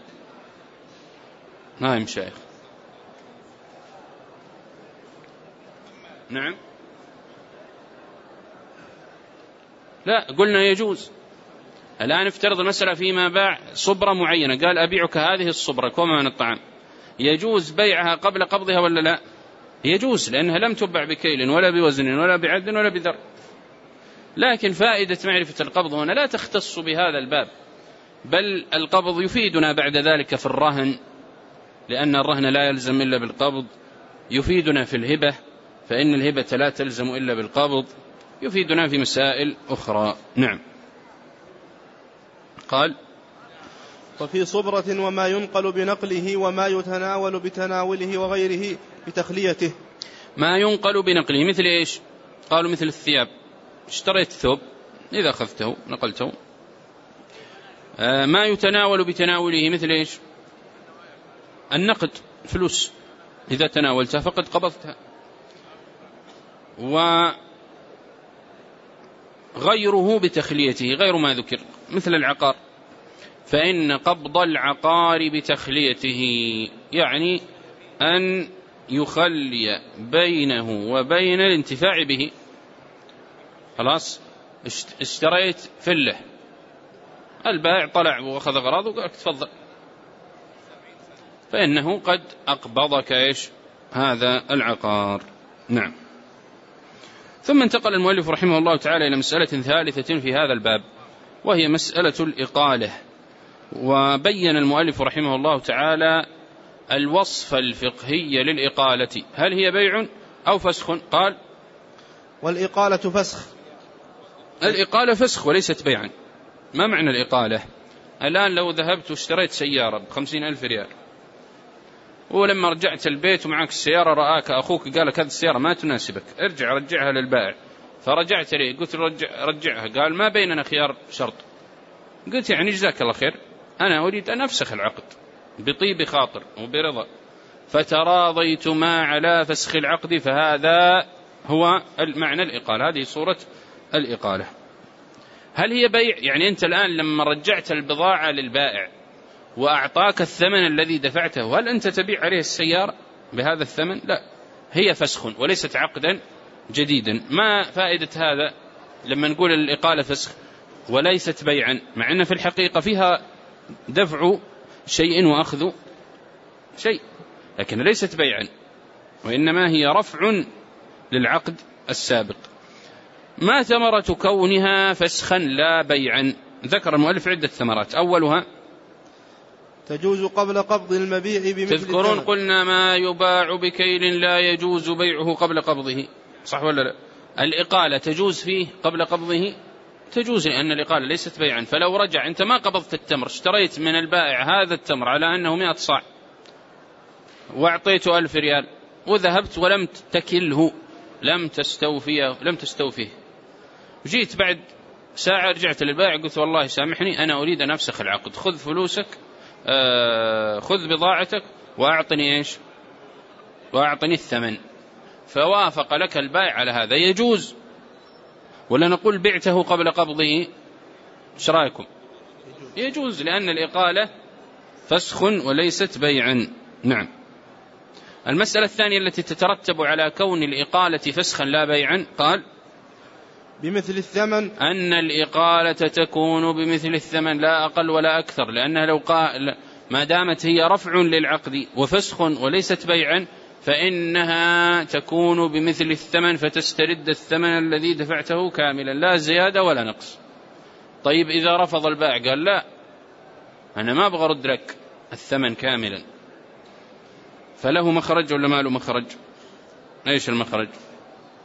نعم شيخ. نعم لا، قلنا يجوز. الآن افترض المسألة فيما باع صبرة معينة، قال أبيعك هذه الصبرة كومة من الطعام، يجوز بيعها قبل قبضها ولا لا؟ يجوز، لأنها لم تبع بكيل ولا بوزن ولا بعد ولا بذر. لكن فائدة معرفة القبض هنا لا تختص بهذا الباب، بل القبض يفيدنا بعد ذلك في الرهن، لأن الرهن لا يلزم إلا بالقبض. يفيدنا في الهبة، فإن الهبة لا تلزم إلا بالقبض. يفيدنا في مسائل أخرى. نعم. قال:
وفي صبرة وما ينقل بنقله وما يتناول بتناوله وغيره بتخليته.
ما ينقل بنقله مثل إيش؟ قالوا مثل الثياب، اشتريت ثوب إذا أخذته نقلته. آه ما يتناول بتناوله مثل إيش؟ النقد، فلوس إذا تناولتها فقد قبضتها. وغيره بتخليته، غير ما ذكر مثل العقار، فإن قبض العقار بتخليته يعني أن يخلي بينه وبين الانتفاع به. خلاص اشتريت فله، البائع طلع وأخذ أغراضه وقال تفضل، فإنه قد أقبضك إيش؟ هذا العقار. نعم. ثم انتقل المؤلف رحمه الله تعالى إلى مسألة ثالثة في هذا الباب، وهي مسألة الإقالة. وبين المؤلف رحمه الله تعالى الوصف الفقهي للإقالة، هل هي بيع أو فسخ؟ قال:
والإقالة فسخ.
الإقالة فسخ وليست بيعا. ما معنى الإقالة؟ الآن لو ذهبت واشتريت سيارة بخمسين ألف ريال، ولما رجعت البيت ومعك السيارة رآك أخوك قال لك هذه السيارة ما تناسبك، ارجع رجعها للبائع. فرجعت ليه قلت رجع رجعها، قال ما بيننا خيار شرط. قلت يعني جزاك الله خير، أنا أريد أن أفسخ العقد بطيب خاطر وبرضا، فتراضيتما على فسخ العقد، فهذا هو المعنى الإقالة. هذه صورة الإقالة. هل هي بيع؟ يعني أنت الآن لما رجعت البضاعة للبائع وأعطاك الثمن الذي دفعته، هل أنت تبيع عليه السيارة بهذا الثمن؟ لا، هي فسخ وليست عقدا جديدا. ما فائدة هذا لما نقول الإقالة فسخ وليست بيعا، مع أن في الحقيقة فيها دفع شيء وأخذ شيء، لكن ليست بيعا، وإنما هي رفع للعقد السابق. ما ثمرة كونها فسخا لا بيعا؟ ذكر المؤلف عدة ثمرات. أولها
تجوز قبل قبض المبيع بمثل
تذكرون
الثمن.
قلنا ما يباع بكيل لا يجوز بيعه قبل قبضه، صح ولا لا؟ الإقالة تجوز فيه قبل قبضه؟ تجوز، لأن الإقالة ليست بيعا. فلو رجع أنت ما قبضت التمر، اشتريت من البائع هذا التمر على أنه مئة صاع وأعطيته ألف ريال، وذهبت ولم تكله، لم تستوفيه لم تستوفيه جيت بعد ساعة رجعت للبائع قلت والله سامحني أنا أريد أن أفسخ العقد، خذ فلوسك، آه خذ بضاعتك وأعطني إيش؟ وأعطني الثمن. فوافق لك البائع على هذا، يجوز ولا نقول بعته قبل قبضه؟ ايش رايكم؟ يجوز، لأن الإقالة فسخ وليست بيعا. نعم. المسألة الثانية التي تترتب على كون الإقالة فسخا لا بيعا، قال
بمثل الثمن،
أن الإقالة تكون بمثل الثمن لا أقل ولا أكثر، لأنها لو قال ما دامت هي رفع للعقد وفسخ وليست بيعا فإنها تكون بمثل الثمن، فتسترد الثمن الذي دفعته كاملا لا زيادة ولا نقص. طيب إذا رفض البائع قال لا أنا ما أبغى أرد لك الثمن كاملا، فله مخرج ولا ما له مخرج؟ إيش المخرج؟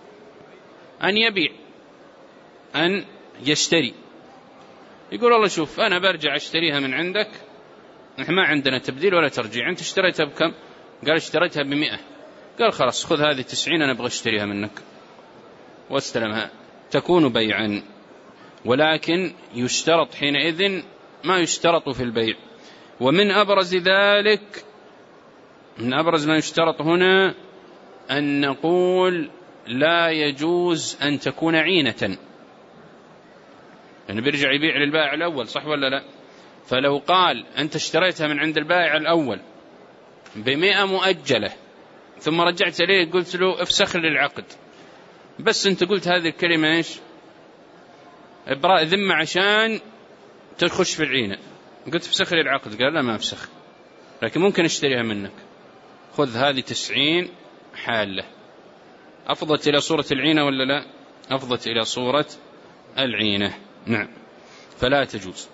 أن يبيع أن يشتري، يقول الله شوف أنا برجع أشتريها من عندك، نحن ما عندنا تبديل ولا ترجيع، أنت اشتريتها بكم؟ قال اشتريتها بمئة. قال خلاص خذ هذه تسعين أنا أبغى أشتريها منك، واستلمها، تكون بيعا. ولكن يشترط حينئذ ما يشترط في البيع. ومن أبرز ذلك، من أبرز ما يشترط هنا أن نقول لا يجوز أن تكون عينة، يعني بيرجع يبيع للبائع الأول، صح ولا لا؟ فلو قال أنت اشتريتها من عند البائع الأول بمئة مؤجلة ثم رجعت إليه قلت له افسخ لي العقد، بس أنت قلت هذه الكلمة إيش؟ إبراء ذمة عشان تخش في العينة، قلت افسخ لي العقد، قال لا ما افسخ، لكن ممكن اشتريها منك، خذ هذه تسعين حالة. أفضت إلى صورة العينة ولا لا؟ أفضت إلى صورة العينة، نعم، فلا تجوز.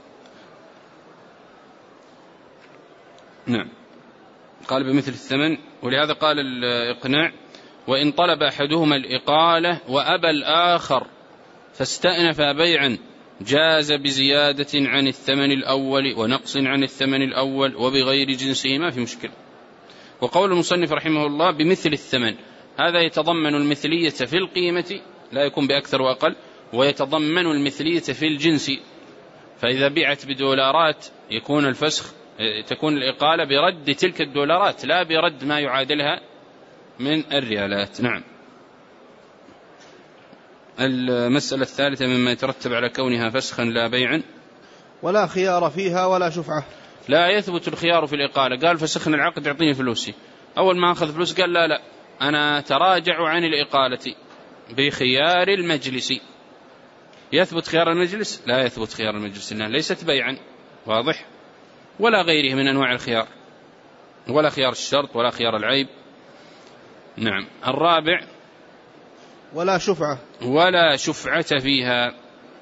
نعم، قال بمثل الثمن. ولهذا قال الإقناع وإن طلب أحدهما الإقالة وأبى الآخر فاستأنف بيعا جاز بزيادة عن الثمن الأول ونقص عن الثمن الأول وبغير جنسه، ما في مشكلة. وقول المصنف رحمه الله بمثل الثمن، هذا يتضمن المثلية في القيمة، لا يكون بأكثر وأقل، ويتضمن المثلية في الجنس، فإذا بيعت بدولارات يكون الفسخ، تكون الإقالة برد تلك الدولارات لا برد ما يعادلها من الريالات. نعم. المسألة الثالثة مما يترتب على كونها فسخا لا بيعا،
ولا خيار فيها ولا شفعة.
لا يثبت الخيار في الإقالة. قال فسخنا العقد يعطيني فلوسي، أول ما أخذ فلوس قال لا لا أنا تراجع عن الإقالة بخيار المجلس. يثبت خيار المجلس؟ لا يثبت خيار المجلس، إنها ليست بيعا، واضح، ولا غيره من أنواع الخيار، ولا خيار الشرط ولا خيار العيب. نعم. الرابع
ولا شفعة،
ولا شفعة فيها.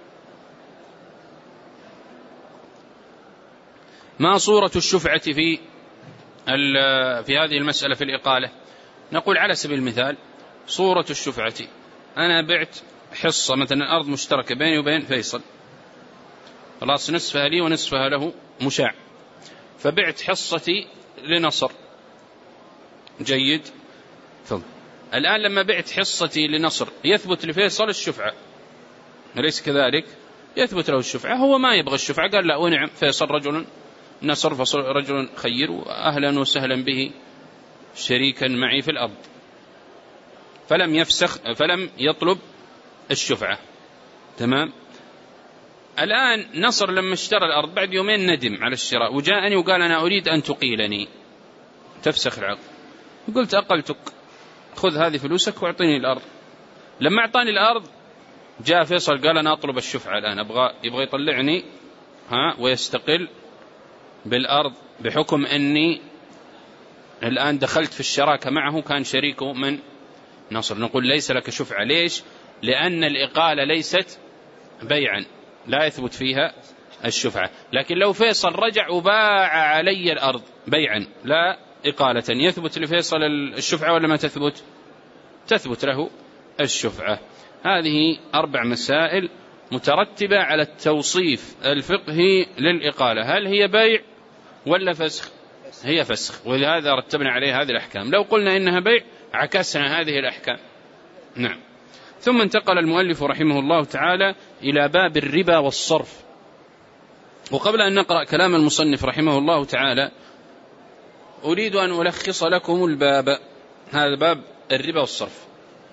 ما صورة الشفعة في في هذه المسألة في الإقالة؟ نقول على سبيل المثال صورة الشفعة، أنا بعت حصة مثلا أرض مشتركة بيني وبين فيصل، خلاص نصفها لي ونصفها له مشاع، فبعت حصتي لنصر، جيد، فضل. الآن لما بعت حصتي لنصر يثبت لفيصل الشفعة، أليس كذلك؟ يثبت له الشفعة، هو ما يبغى الشفعة، قال لا ونعم فيصل رجل نصر فصل رجل خير وأهلا وسهلا به شريكا معي في الأرض، فلم يفسخ فلم يطلب الشفعة. تمام. الآن نصر لما اشترى الأرض بعد يومين ندم على الشراء وجاءني وقال أنا أريد أن تقيلني، تفسخ العقد. قلت أقلتك، خذ هذه فلوسك واعطيني الأرض. لما أعطاني الأرض جاء فيصل قال أنا أطلب الشفعة الآن، أبغى يبغى يطلعني ها ويستقل بالأرض بحكم أني الآن دخلت في الشراكة معه، كان شريكه من نصر. نقول ليس لك شفعة. ليش؟ لأن الإقالة ليست بيعا، لا يثبت فيها الشفعة. لكن لو فيصل رجع وباع علي الأرض بيعا لا إقالة، يثبت لفيصل الشفعة ولا ما تثبت؟ تثبت له الشفعة. هذه أربع مسائل مترتبة على التوصيف الفقهي للإقالة، هل هي بيع ولا فسخ؟ هي فسخ، ولهذا رتبنا عليه هذه الأحكام. لو قلنا إنها بيع عكسنا هذه الأحكام. نعم. ثم انتقل المؤلف رحمه الله تعالى إلى باب الربا والصرف. وقبل أن نقرأ كلام المصنف رحمه الله تعالى أريد أن ألخص لكم الباب، هذا باب الربا والصرف.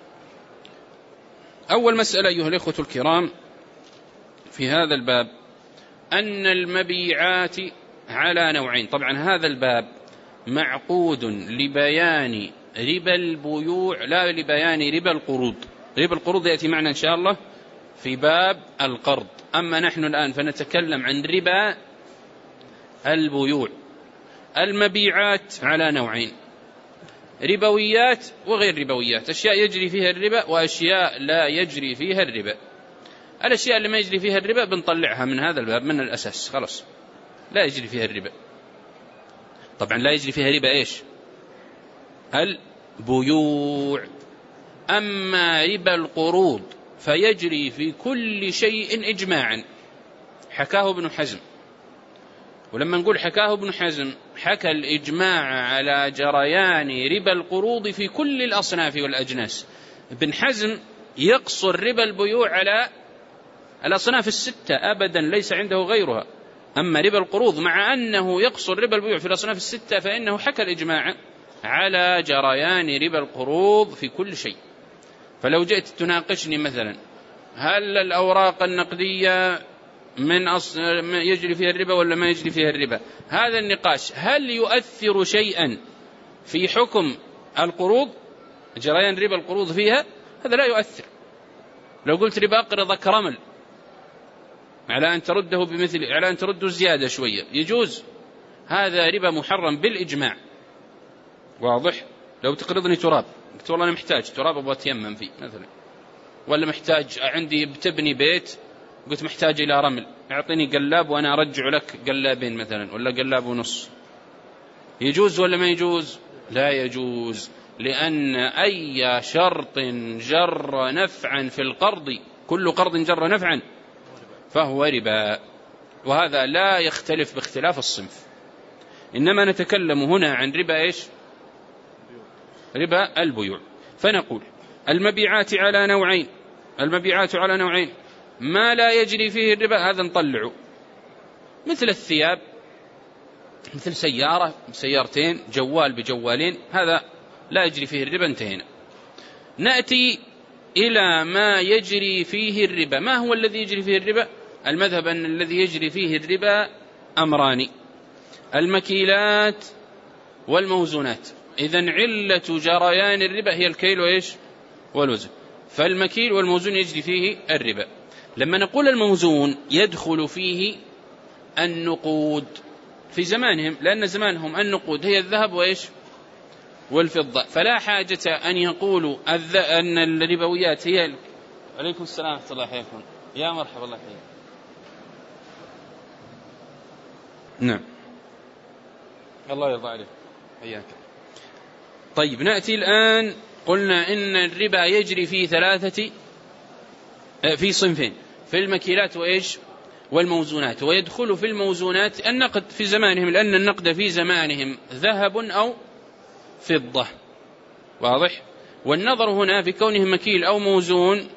أول مسألة أيها الإخوة الكرام في هذا الباب أن المبيعات على نوعين. طبعا هذا الباب معقود لبيان ربا البيوع لا لبيان ربا القروض. ربا القروض يأتي معنا إن شاء الله في باب القرض، أما نحن الآن فنتكلم عن ربا البيوع. المبيعات على نوعين، ربويات وغير ربويات، أشياء يجري فيها الربا وأشياء لا يجري فيها الربا. الأشياء اللي ما يجري فيها الربا بنطلعها من هذا الباب من الأساس، خلاص لا يجري فيها الربا. طبعا لا يجري فيها ربا إيش؟ البيوع. أما ربا القروض فيجري في كل شيء إجماعا. حكاه ابن حزم، ولما نقول حكاه ابن حزم حكى الإجماع على جريان ربا القروض في كل الأصناف والأجناس. ابن حزم يقصر ربا البيوع على الأصناف الستة أبدا، ليس عنده غيرها. أما ربا القروض مع أنه يقصر ربا البيوع في الأصناف الستة فإنه حكى الإجماع على جريان ربا القروض في كل شيء. فلو جئت تناقشني مثلا هل الأوراق النقدية من أصل يجري فيها الربا ولا ما يجري فيها الربا، هذا النقاش هل يؤثر شيئا في حكم القروض، جريان ربا القروض فيها؟ هذا لا يؤثر. لو قلت ربا أقرضك رمل على أن ترده بمثل على أن ترده زيادة شوية يجوز، هذا ربا محرم بالإجماع. واضح؟ لو تقرضني تراب، قلت والله أنا محتاج تراب أبغى أتيمم فيه مثلا، ولا محتاج عندي بتبني بيت قلت محتاج إلى رمل، أعطيني قلاب وأنا أرجع لك قلابين مثلا ولا قلاب ونص، يجوز ولا ما يجوز؟ لا يجوز، لأن أي شرط جر نفعا في القرض، كل قرض جر نفعا فهو ربا، وهذا لا يختلف باختلاف الصنف. إنما نتكلم هنا عن ربا إيش؟ ربا البيوع. فنقول المبيعات على نوعين، المبيعات على نوعين، ما لا يجري فيه الربا هذا نطلعه، مثل الثياب، مثل سيارة بسيارتين، جوال بجوالين، هذا لا يجري فيه الربا، انتهينا. نأتي إلى ما يجري فيه الربا. ما هو الذي يجري فيه الربا؟ المذهب أن الذي يجري فيه الربا أمران: المكيلات والموزونات. إذن علة جريان الربا هي الكيل وإيش؟ والوزن. فالمكيل والموزون يجري فيه الربا. لما نقول الموزون يدخل فيه النقود في زمانهم، لأن زمانهم النقود هي الذهب وإيش؟ والفضة، فلا حاجة أن يقولوا أن الربويات هي. عليكم السلام ورحمة الله وبركاته. يا مرحبا الله فيك. نعم الله يرضى عليك، حياك. طيب نأتي الآن، قلنا إن الربا يجري في ثلاثة في صنفين، في المكيلات وإيش؟ والموزونات. ويدخل في الموزونات النقد في زمانهم، لأن النقد في زمانهم ذهب أو فضة. واضح؟ والنظر هنا في كونه مكيل أو موزون،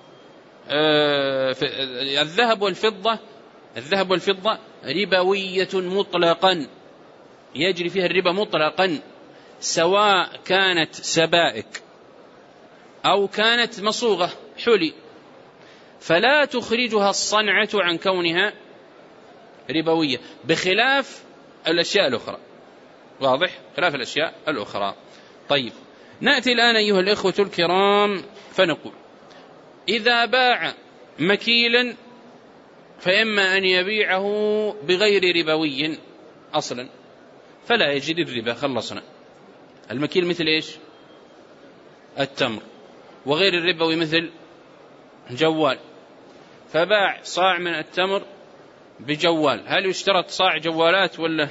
الذهب والفضة الذهب والفضة ربوية مطلقا، يجري فيها الربا مطلقا، سواء كانت سبائك أو كانت مصوغة حلي، فلا تخرجها الصنعة عن كونها ربوية، بخلاف الأشياء الأخرى. واضح؟ خلاف الأشياء الأخرى. طيب نأتي الآن أيها الإخوة الكرام فنقول: إذا باع مكيلا فإما أن يبيعه بغير ربوي أصلا فلا يجري الربا، خلصنا. المكيل مثل إيش؟ التمر، وغير الربوي مثل جوال، فباع صاع من التمر بجوال، هل يشترط صاع جوالات ولا؟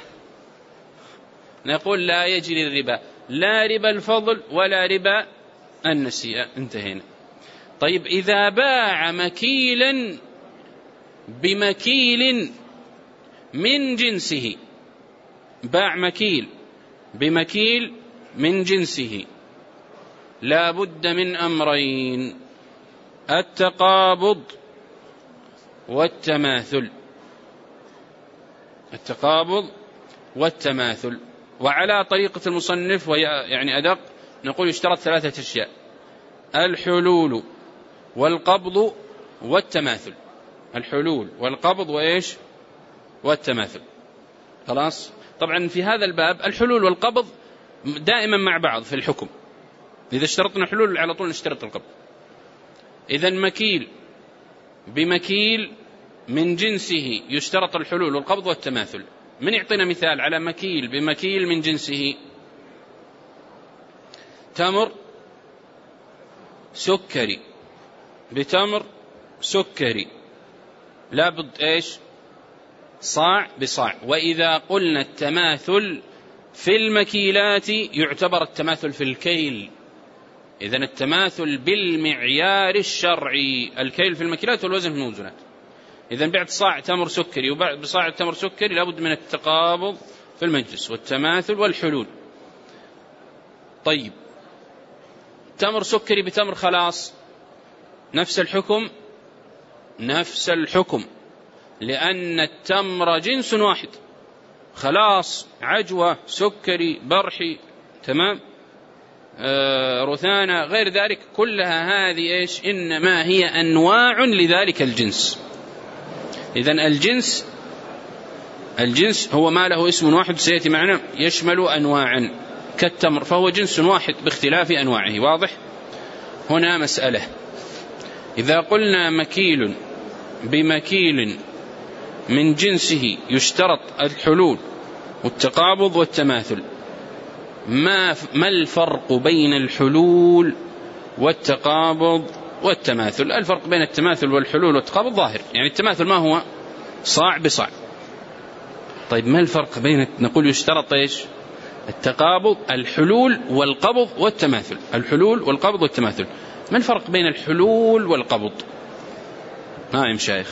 نقول لا يجري الربا، لا ربا الفضل ولا ربا النسيئة، انتهينا. طيب إذا باع مكيلا بمكيل من جنسه، باع مكيل بمكيل من جنسه، لا بد من أمرين: التقابض والتماثل. التقابض والتماثل. وعلى طريقة المصنف وهي يعني أدق، نقول يشترط ثلاثة أشياء: الحلول والقبض والتماثل. الحلول والقبض وإيش؟ والتماثل. خلاص. طبعا في هذا الباب الحلول والقبض دائما مع بعض في الحكم، إذا اشترطنا حلول على طول نشترط القبض. إذا مكيل بمكيل من جنسه يشترط الحلول والقبض والتماثل. من يعطينا مثال على مكيل بمكيل من جنسه؟ تمر سكري بتمر سكري، لابد إيش؟ صاع بصاع. وإذا قلنا التماثل في المكيلات يعتبر التماثل في الكيل، إذن التماثل بالمعيار الشرعي، الكيل في المكيلات والوزن في الموزونات. إذن بعد صاع تمر سكري وبعد بصاع تمر سكري لابد من التقابض في المجلس والتماثل والحلول. طيب تمر سكري بتمر خلاص نفس الحكم، نفس الحكم، لأن التمر جنس واحد، خلاص عجوة سكري برحي تمام آه رثانة غير ذلك، كلها هذه إيش؟ إنما هي أنواع لذلك الجنس. إذن الجنس الجنس هو ما له اسم واحد سيأتي معنا يشمل أنواعا كالتمر، فهو جنس واحد باختلاف أنواعه. واضح؟ هنا مسألة، إذا قلنا مكيل بمكيل من جنسه يشترط الحلول والتقابض والتماثل، ما ما الفرق بين الحلول والتقابض والتماثل؟ الفرق بين التماثل والحلول والتقابض ظاهر، يعني التماثل ما هو؟ صاع بصاع. طيب ما الفرق بين نقول يشترط ايش؟ التقابض، الحلول والقبض والتماثل، الحلول والقبض والتماثل، ما الفرق بين الحلول والقبض؟ ها يا مشايخ،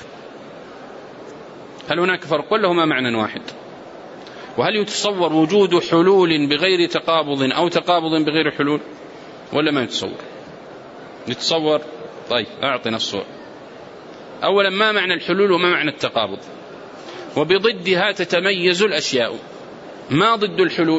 هل هناك فرق ولا هما معنى واحد؟ وهل يتصور وجود حلول بغير تقابض أو تقابض بغير حلول ولا ما يتصور؟ يتصور. طيب أعطنا الصور. أولا ما معنى الحلول وما معنى التقابض؟ وبضدها تتميز الأشياء. ما ضد الحلول؟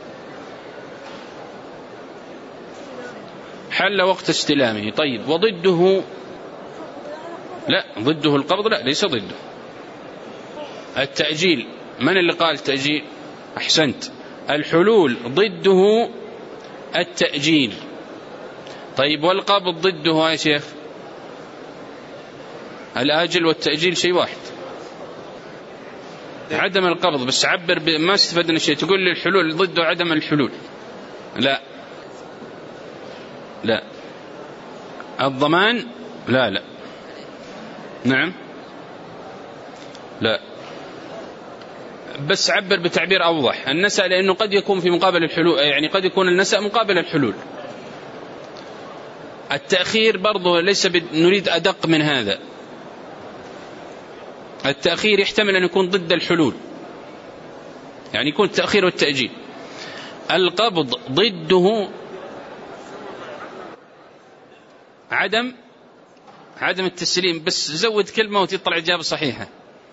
حل وقت استلامه. طيب وضده؟ لا ضده القبض، لا ليس ضده. التأجيل، من اللي قال التأجيل؟ أحسنت، الحلول ضده التأجيل. طيب والقبض ضده يا شيخ؟ الآجل والتأجيل شيء واحد، عدم القبض. بس عبر ب... ما استفدنا شيء، تقول لي الحلول ضده عدم الحلول، لا لا. الضمان لا لا نعم لا، بس عبر بتعبير أوضح. النسأ لأنه قد يكون في مقابل الحلول، يعني قد يكون النسأ مقابل الحلول. التأخير برضو ليس ب... نريد أدق من هذا. التأخير يحتمل أن يكون ضد الحلول، يعني يكون التأخير والتأجيل. القبض ضده عدم عدم التسليم. بس زود كلمة وتطلع إجابة صحيحة.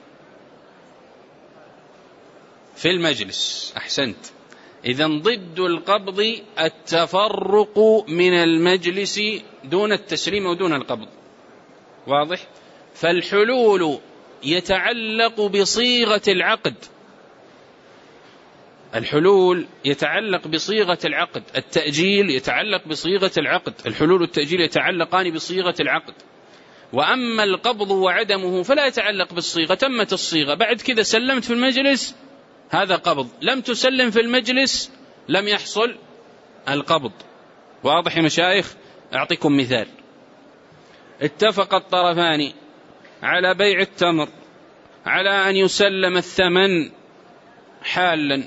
في المجلس، أحسنت. إذن ضد القبض التفرق من المجلس دون التسليم ودون القبض. واضح؟ فالحلول يتعلق بصيغة العقد، الحلول يتعلق بصيغة العقد، التأجيل يتعلق بصيغة العقد، الحلول والتأجيل يتعلقان بصيغة العقد. وأما القبض وعدمه فلا يتعلق بالصيغة، تمت الصيغة بعد كذا سلمت في المجلس هذا قبض، لم تسلم في المجلس لم يحصل القبض. واضح يا مشايخ؟ أعطيكم مثال. اتفق الطرفان على بيع التمر على أن يسلم الثمن حالا،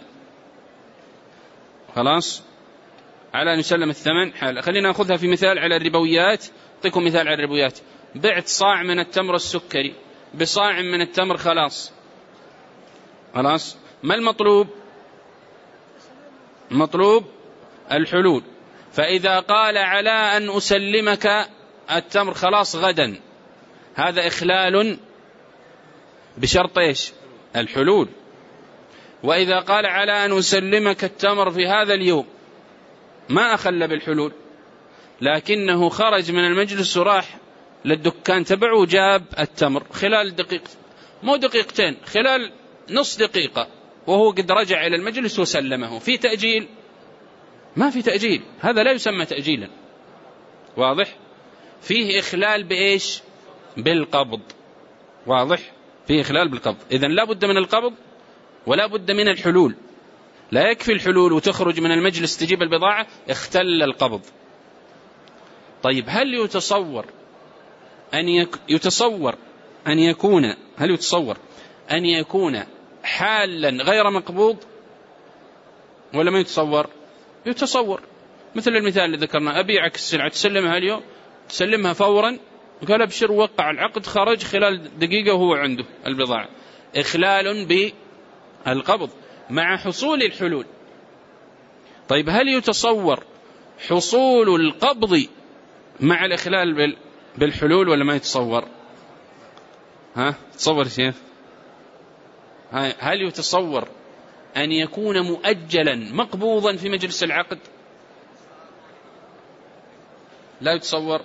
خلاص، على أن يسلم الثمن حالا. خلينا نأخذها في مثال على الربويات. أعطيكم مثال على الربويات. بعت صاع من التمر السكري بصاع من التمر خلاص، خلاص، ما المطلوب؟ مطلوب الحلول. فإذا قال على أن أسلمك التمر خلاص غدا، هذا إخلال بشرط إيش؟ الحلول. وإذا قال على أن أسلمك التمر في هذا اليوم، ما أخل بالحلول، لكنه خرج من المجلس وراح للدكان تبعه وجاب التمر خلال دقيقة، مو دقيقتين، خلال نص دقيقة، وهو قد رجع إلى المجلس وسلمه. في تأجيل؟ ما في تأجيل، هذا لا يسمى تأجيلا. واضح؟ فيه إخلال بإيش؟ بالقبض. واضح؟ فيه إخلال بالقبض. إذن لا بد من القبض ولا بد من الحلول. لا يكفي الحلول وتخرج من المجلس تجيب البضاعة، اختل القبض. طيب هل يتصور أن يك... يتصور أن يكون هل يتصور أن يكون حالا غير مقبوض ولا ما يتصور؟ يتصور. مثل المثال اللي ذكرنا، أبيعك السلعة تسلمها اليوم، تسلمها فورا، قال أبشر وقع العقد، خرج خلال دقيقة وهو عنده البضاعة. إخلال بالقبض مع حصول الحلول. طيب هل يتصور حصول القبض مع الإخلال بالحلول ولا ما يتصور؟ ها تصور شيء؟ هل يتصور أن يكون مؤجلا مقبوضا في مجلس العقد؟ لا يتصور.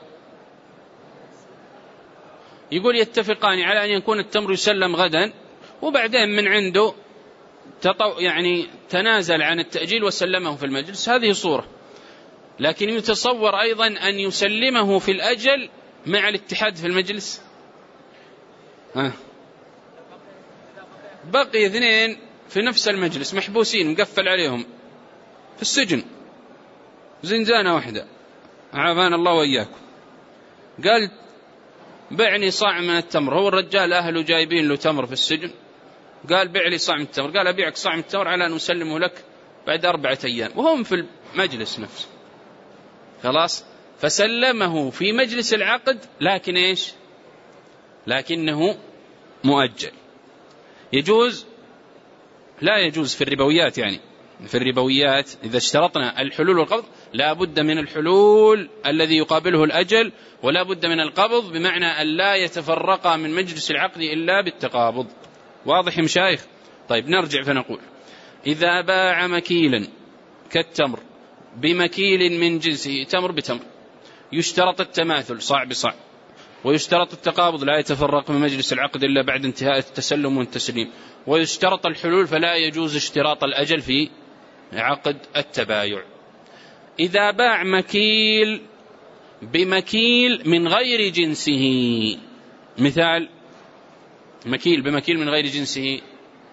يقول يتفقان على أن يكون التمر يسلم غدا، وبعدين من عنده يعني تنازل عن التأجيل وسلمه في المجلس، هذه صورة. لكن يتصور أيضا أن يسلمه في الأجل مع الاتحاد في المجلس. ها بقي اثنين في نفس المجلس محبوسين مقفل عليهم في السجن، زنزانة واحدة، عافانا الله وإياكم. قال بعني صاع من التمر، هو الرجال أهله جايبين له تمر في السجن، قال بيع لي صاع من التمر، قال أبيعك صاع من التمر على أن أسلمه لك بعد أربعة أيام، وهم في المجلس نفسه. خلاص فسلمه في مجلس العقد، لكن إيش؟ لكنه مؤجل. يجوز؟ لا يجوز في الربويات. يعني في الربويات إذا اشترطنا الحلول والقبض لا بد من الحلول الذي يقابله الأجل، ولا بد من القبض، بمعنى أن لا يتفرقا من مجلس العقد إلا بالتقابض. واضح مشايخ؟ طيب نرجع فنقول إذا باع مكيلا كالتمر بمكيل من جنسه، تمر بتمر، يشترط التماثل صاع بصاع، ويشترط التقابض لا يتفرق من مجلس العقد إلا بعد انتهاء التسلم والتسليم، ويشترط الحلول فلا يجوز اشتراط الأجل في عقد التبايع. إذا باع مكيل بمكيل من غير جنسه، مثال مكيل بمكيل من غير جنسه،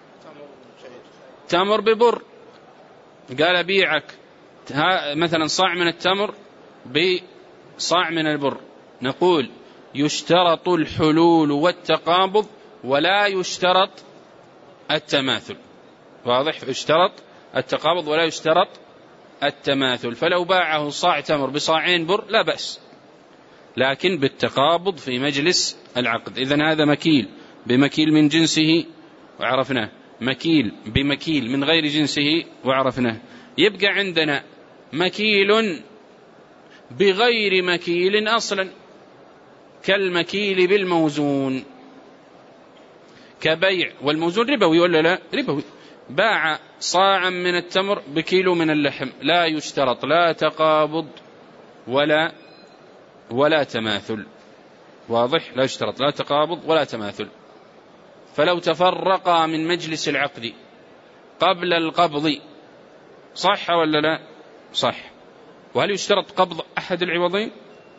تمر ببر، قال أبيعك مثلا صاع من التمر بصاع من البر، نقول يشترط الحلول والتقابض ولا يشترط التماثل. واضح؟ يشترط التقابض ولا يشترط التماثل. فلو باعه صاع تمر بصاعين بر لا بأس، لكن بالتقابض في مجلس العقد. إذن هذا مكيل بمكيل من جنسه وعرفناه، مكيل بمكيل من غير جنسه وعرفناه. يبقى عندنا مكيل بغير مكيل أصلا، كالمكيل بالموزون، كبيع، والموزون ربوي ولا لا؟ ربوي. باع صاعا من التمر بكيلو من اللحم، لا يشترط لا تقابض ولا ولا تماثل. واضح؟ لا يشترط لا تقابض ولا تماثل. فلو تفرقا من مجلس العقد قبل القبض صح ولا لا؟ صح. وهل يشترط قبض أحد العوضين؟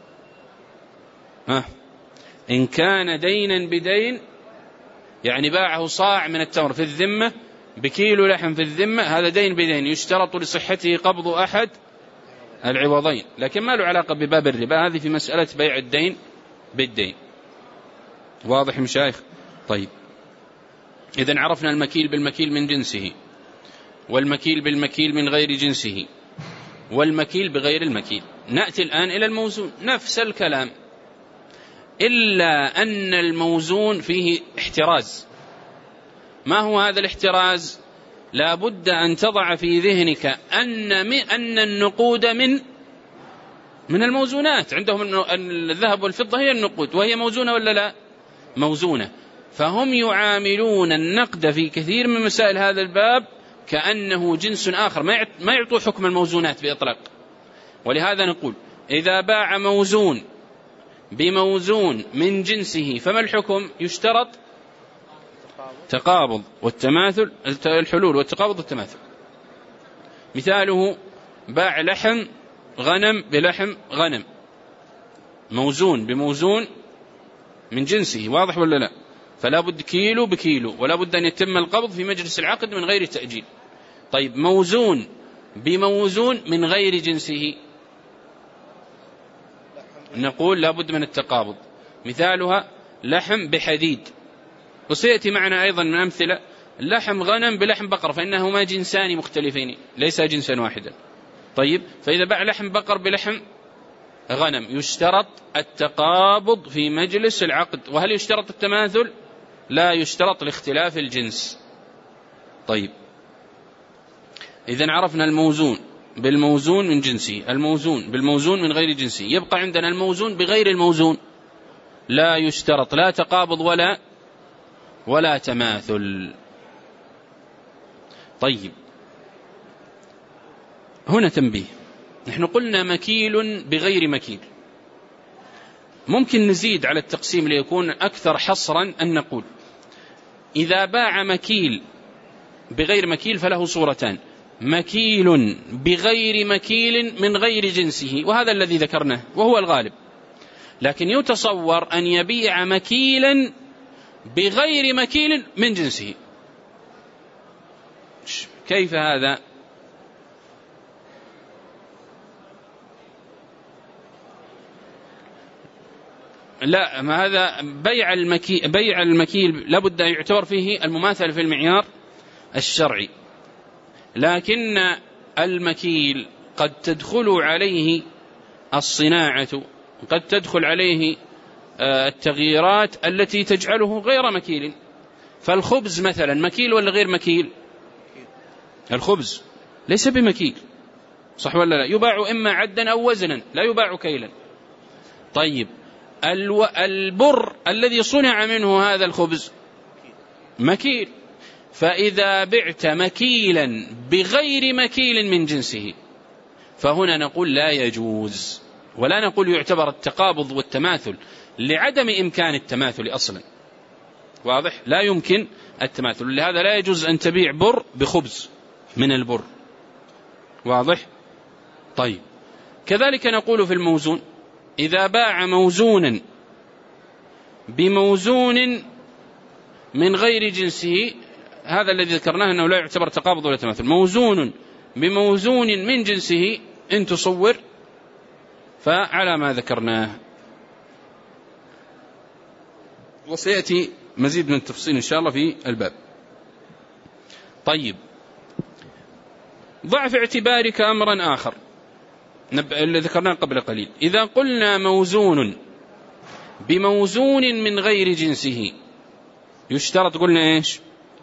ها إن كان دينا بدين، يعني باعه صاع من التمر في الذمة بكيلو لحم في الذمة، هذا دين بدين، يشترط لصحته قبض أحد العوضين، لكن ما له علاقة بباب الربا، هذه في مسألة بيع الدين بالدين. واضح مشايخ؟ طيب إذن عرفنا المكيل بالمكيل من جنسه، والمكيل بالمكيل من غير جنسه، والمكيل بغير المكيل. نأتي الآن إلى الموزون، نفس الكلام، إلا أن الموزون فيه احتراز. ما هو هذا الاحتراز؟ لا بد أن تضع في ذهنك أن أن النقود من من الموزونات، عندهم الذهب والفضة هي النقود، وهي موزونة ولا لا؟ موزونة. فهم يعاملون النقد في كثير من مسائل هذا الباب كأنه جنس آخر، ما يعطوا حكم الموزونات بإطلاق. ولهذا نقول إذا باع موزون بموزون من جنسه فما الحكم؟ يشترط تقابض والتماثل، الحلول والتقابض والتماثل. مثاله باع لحم غنم بلحم غنم، موزون بموزون من جنسه، واضح ولا لا؟ فلا بد كيلو بكيلو، ولا بد أن يتم القبض في مجلس العقد من غير تأجيل. طيب موزون بموزون من غير جنسه، نقول لا بد من التقابض. مثالها لحم بحديد، وسيأتي معنا أيضا من أمثلة لحم غنم بلحم بقرة، فإنهما جنسان مختلفين ليس جنسا واحدا. طيب، فإذا باع لحم بقر بلحم غنم يشترط التقابض في مجلس العقد. وهل يشترط التماثل؟ لا يشترط لاختلاف الجنس. طيب، إذن عرفنا الموزون بالموزون من جنسه، الموزون بالموزون من غير جنسه. يبقى عندنا الموزون بغير الموزون، لا يشترط لا تقابض ولا ولا تماثل. طيب، هنا تنبيه، نحن قلنا مكيل بغير مكيل. ممكن نزيد على التقسيم ليكون أكثر حصرا أن نقول إذا باع مكيل بغير مكيل فله صورتان: مكيل بغير مكيل من غير جنسه، وهذا الذي ذكرناه وهو الغالب. لكن يتصور أن يبيع مكيلا بغير مكيل من جنسه. كيف هذا؟ لا، ما هذا بيع المكيل. بيع المكيل لابد أن يعتبر فيه المماثل في المعيار الشرعي، لكن المكيل قد تدخل عليه الصناعة، قد تدخل عليه التغييرات التي تجعله غير مكيل. فالخبز مثلا مكيل ولا غير مكيل؟ الخبز ليس بمكيل، صح ولا لا؟ يباع إما عدا أو وزنا، لا يباع كيلا. طيب، الو... البر الذي صنع منه هذا الخبز مكيل. فإذا بعت مكيلا بغير مكيل من جنسه فهنا نقول لا يجوز، ولا نقول يعتبر التقابض والتماثل لعدم إمكان التماثل أصلا. واضح؟ لا يمكن التماثل، لهذا لا يجوز أن تبيع بر بخبز من البر. واضح؟ طيب، كذلك نقول في الموزون: إذا باع موزونا بموزون من غير جنسه، هذا الذي ذكرناه أنه لا يعتبر تقابض ولا تماثل. موزون بموزون من جنسه إن تصور فعلى ما ذكرناه. وسيأتي مزيد من التفصيل إن شاء الله في الباب. طيب، ضع في اعتبارك أمرا آخر اللي ذكرناه قبل قليل. إذا قلنا موزون بموزون من غير جنسه يشترط، قلنا إيش؟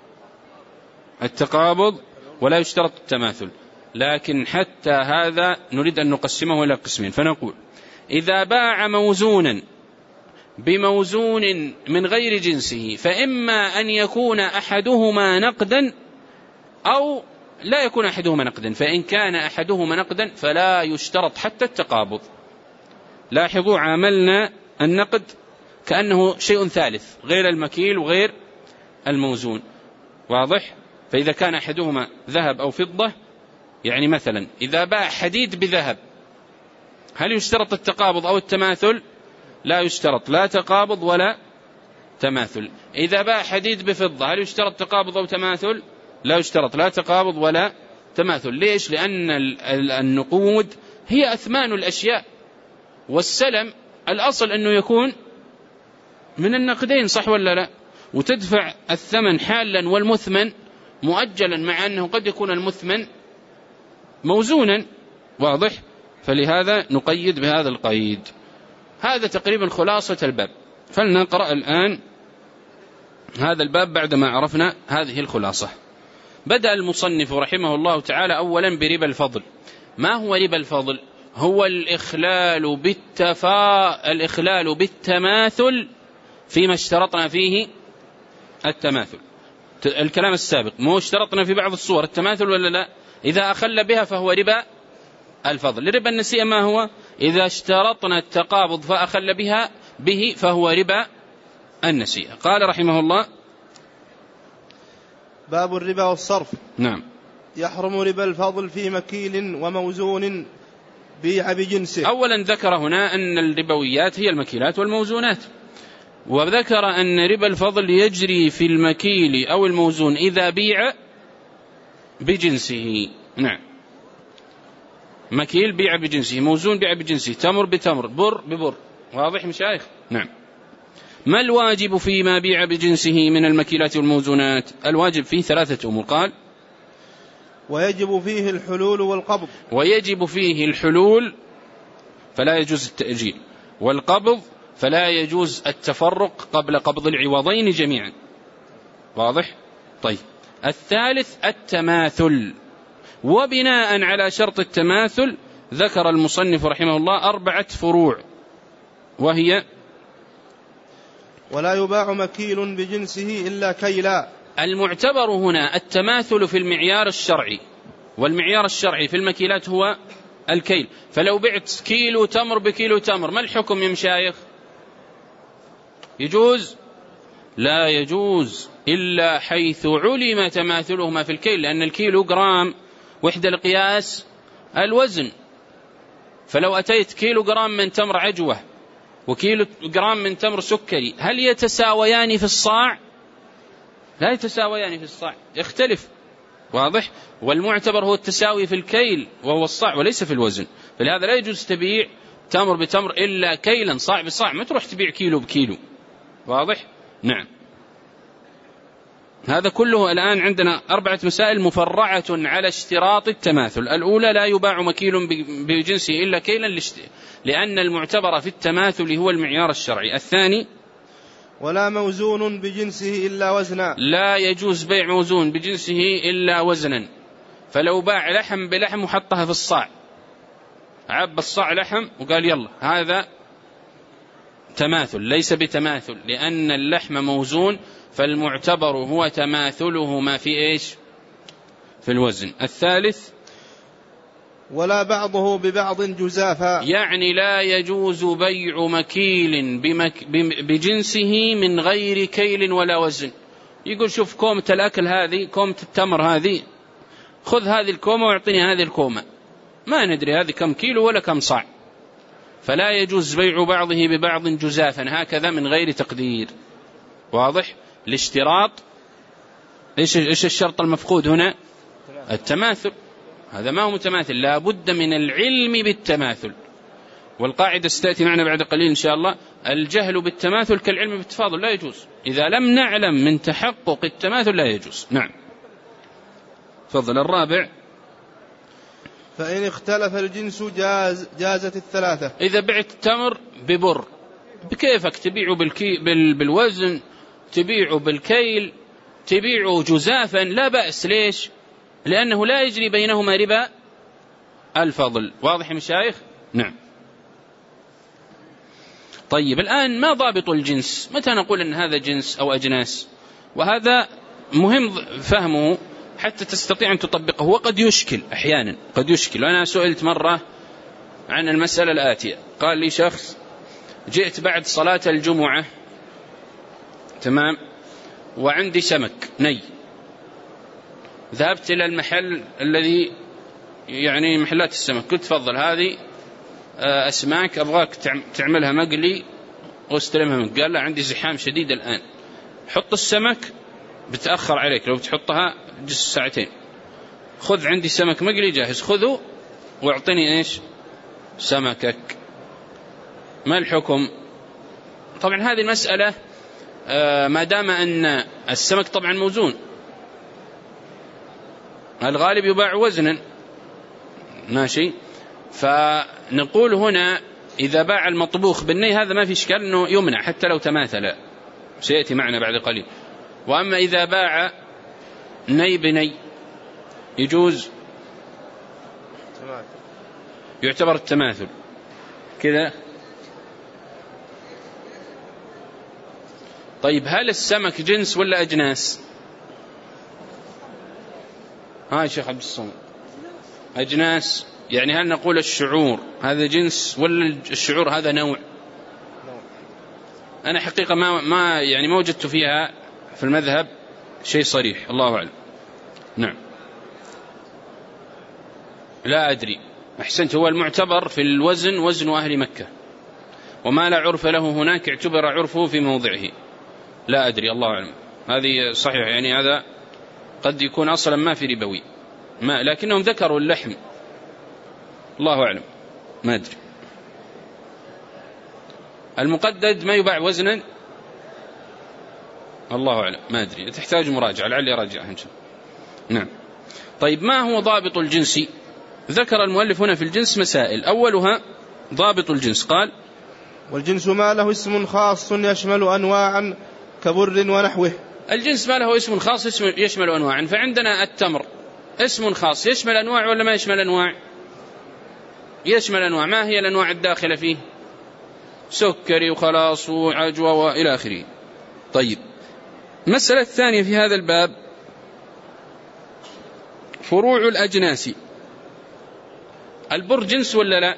التقابض ولا يشترط التماثل. لكن حتى هذا نريد أن نقسمه إلى قسمين، فنقول: إذا باع موزونا بموزون من غير جنسه فإما أن يكون أحدهما نقدا أو لا يكون أحدهما نقدا. فإن كان أحدهما نقدا فلا يشترط حتى التقابض. لاحظوا، عاملنا النقد كأنه شيء ثالث غير المكيل وغير الموزون. واضح؟ فإذا كان أحدهما ذهب أو فضة، يعني مثلا إذا باع حديد بذهب هل يشترط التقابض أو التماثل؟ لا يشترط لا تقابض ولا تماثل. إذا باع حديد بفضة هل يشترط تقابض أو تماثل؟ لا يشترط لا تقابض ولا تماثل. ليش؟ لأن النقود هي أثمان الأشياء، والسلم الأصل أنه يكون من النقدين، صح ولا لا؟ وتدفع الثمن حالا والمثمن مؤجلا، مع أنه قد يكون المثمن موزونا. واضح؟ فلهذا نقيد بهذا القيد. هذا تقريبا خلاصة الباب. فلنقرأ الآن هذا الباب بعدما عرفنا هذه الخلاصة. بدأ المصنف رحمه الله تعالى أولا بربا الفضل. ما هو ربا الفضل؟ هو الإخلال بالتفا... الإخلال بالتماثل فيما اشترطنا فيه التماثل. الكلام السابق مو اشترطنا في بعض الصور التماثل ولا لا؟ إذا أخل بها فهو ربا الفضل. ربا النسيئة ما هو؟ إذا اشترطنا التقابض فأخل بها به فهو ربا النسيئة. قال رحمه الله:
باب الربا والصرف.
نعم.
يحرم ربا الفضل في مكيل وموزون بيع بجنسه.
أولا ذكر هنا أن الربويات هي المكيلات والموزونات، وذكر أن ربا الفضل يجري في المكيل أو الموزون إذا بيع بجنسه. نعم، مكيل بيع بجنسه، موزون بيع بجنسه، تمر بتمر، بر ببر. واضح مشايخ؟ نعم. ما الواجب فيما بيع بجنسه من المكيلات والموزونات؟ الواجب فيه ثلاثة أمور. قال:
ويجب فيه الحلول والقبض
ويجب فيه الحلول فلا يجوز التأجيل، والقبض فلا يجوز التفرق قبل قبض العوضين جميعا. واضح؟ طيب، الثالث التماثل. وبناء على شرط التماثل ذكر المصنف رحمه الله أربعة فروع، وهي:
ولا يباع مكيل بجنسه إلا كيلا.
المعتبر هنا التماثل في المعيار الشرعي، والمعيار الشرعي في المكيلات هو الكيل. فلو بعت كيلو تمر بكيلو تمر، ما الحكم يا مشايخ؟ يجوز؟ لا يجوز إلا حيث علم تماثلهما في الكيل، لأن الكيلو جرام وحدة القياس الوزن. فلو أتيت كيلو جرام من تمر عجوة وكيلو جرام من تمر سكري، هل يتساويان في الصاع؟ لا يتساويان في الصاع، يختلف. واضح؟ والمعتبر هو التساوي في الكيل وهو الصاع وليس في الوزن. فلهذا لا يجوز تبيع تمر بتمر إلا كيلا، صاع بصاع، ما تروح تبيع كيلو بكيلو. واضح؟ نعم. هذا كله الآن عندنا أربعة مسائل مفرعة على اشتراط التماثل. الأولى: لا يباع مكيل بجنسه إلا كيلا، لأن المعتبر في التماثل هو المعيار الشرعي. الثاني:
ولا موزون بجنسه إلا وزنا.
لا يجوز بيع موزون بجنسه إلا وزنا. فلو باع لحم بلحم وحطها في الصاع، عب الصاع لحم وقال يلا، هذا تماثل. ليس بتماثل، لأن اللحم موزون، فالمعتبر هو تماثله ما في إيش؟ في الوزن. الثالث:
ولا بعضه ببعض جزافا.
يعني لا يجوز بيع مكيل بمك بجنسه من غير كيل ولا وزن. يقول شوف كومة الأكل هذه، كومة التمر هذه، خذ هذه الكومة واعطني هذه الكومة، ما ندري هذه كم كيلو ولا كم صاع. فلا يجوز بيع بعضه ببعض جزافا هكذا من غير تقدير. واضح؟ الاشتراط إيش إيش الشرط المفقود هنا؟ التماثل. هذا ما هو متماثل، لا بد من العلم بالتماثل. والقاعدة ستأتي معنا بعد قليل إن شاء الله: الجهل بالتماثل كالعلم بالتفاضل، لا يجوز. إذا لم نعلم من تحقق التماثل لا يجوز. نعم. تفضل. الرابع:
فإن اختلف الجنس جاز جازت الثلاثة.
إذا بعت تمر ببر بكيفك، تبيعه بالكي بال بالوزن، تبيعه بالكيل، تبيعه جزافا، لا بأس. ليش؟ لأنه لا يجري بينهما ربا الفضل. واضح يا مشايخ؟ نعم. طيب، الآن ما ضابط الجنس؟ متى نقول أن هذا جنس أو أجناس؟ وهذا مهم فهمه حتى تستطيع أن تطبقه، وقد يشكل أحيانا، قد يشكل. وأنا سئلت مرة عن المسألة الآتية. قال لي شخص: جئت بعد صلاة الجمعة، تمام، وعندي سمك ني، ذهبت إلى المحل الذي يعني محلات السمك، قلت تفضل هذه أسماك أبغاك تعملها مقلي واستلمها منك. قال لا، عندي زحام شديد الآن، حط السمك، بتأخر عليك لو بتحطها جس ساعتين، خذ عندي سمك مقلي جاهز، خذه واعطني إيش؟ سمكك. ما الحكم؟ طبعا هذه المسألة ما دام أن السمك طبعا موزون، الغالب يباع وزنا، ماشي. فنقول هنا إذا باع المطبوخ بالني هذا ما في إشكال أنه يمنع حتى لو تماثل، سيأتي معنا بعد قليل. وأما إذا باع ني بني يجوز، يعتبر التماثل كذا. طيب، هل السمك جنس ولا أجناس؟ ها يا شيخ عبد الصمد، أجناس. يعني هل نقول الشعور هذا جنس ولا الشعور هذا نوع؟ أنا حقيقة ما ما يعني ما وجدت فيها في المذهب شيء صريح، الله أعلم. نعم، لا أدري. أحسنت. هو المعتبر في الوزن وزن أهل مكة، وما لا عرف له هناك اعتبر عرفه في موضعه. لا أدري، الله أعلم. هذه صحيح، يعني هذا قد يكون أصلا ما في ربوي، ما لكنهم ذكروا اللحم، الله أعلم، ما أدري. المقدد ما يباع وزنا، الله أعلم، ما أدري، تحتاج مراجعة، لعلي راجع إن شاء الله. نعم. طيب ما هو ضابط الجنس؟ ذكر المؤلف هنا في الجنس مسائل، أولها ضابط الجنس، قال:
والجنس ما له اسم خاص يشمل أنواعا كبر ونحوه.
الجنس ما له اسم خاص يشمل أنواعا، فعندنا التمر اسم خاص يشمل أنواع ولا ما يشمل أنواع؟ يشمل أنواع. ما هي الأنواع الداخلة فيه؟ سكري وخلاص وعجوة وإلى آخره. طيب المسألة الثانية في هذا الباب فروع الأجناس. البر جنس ولا لا؟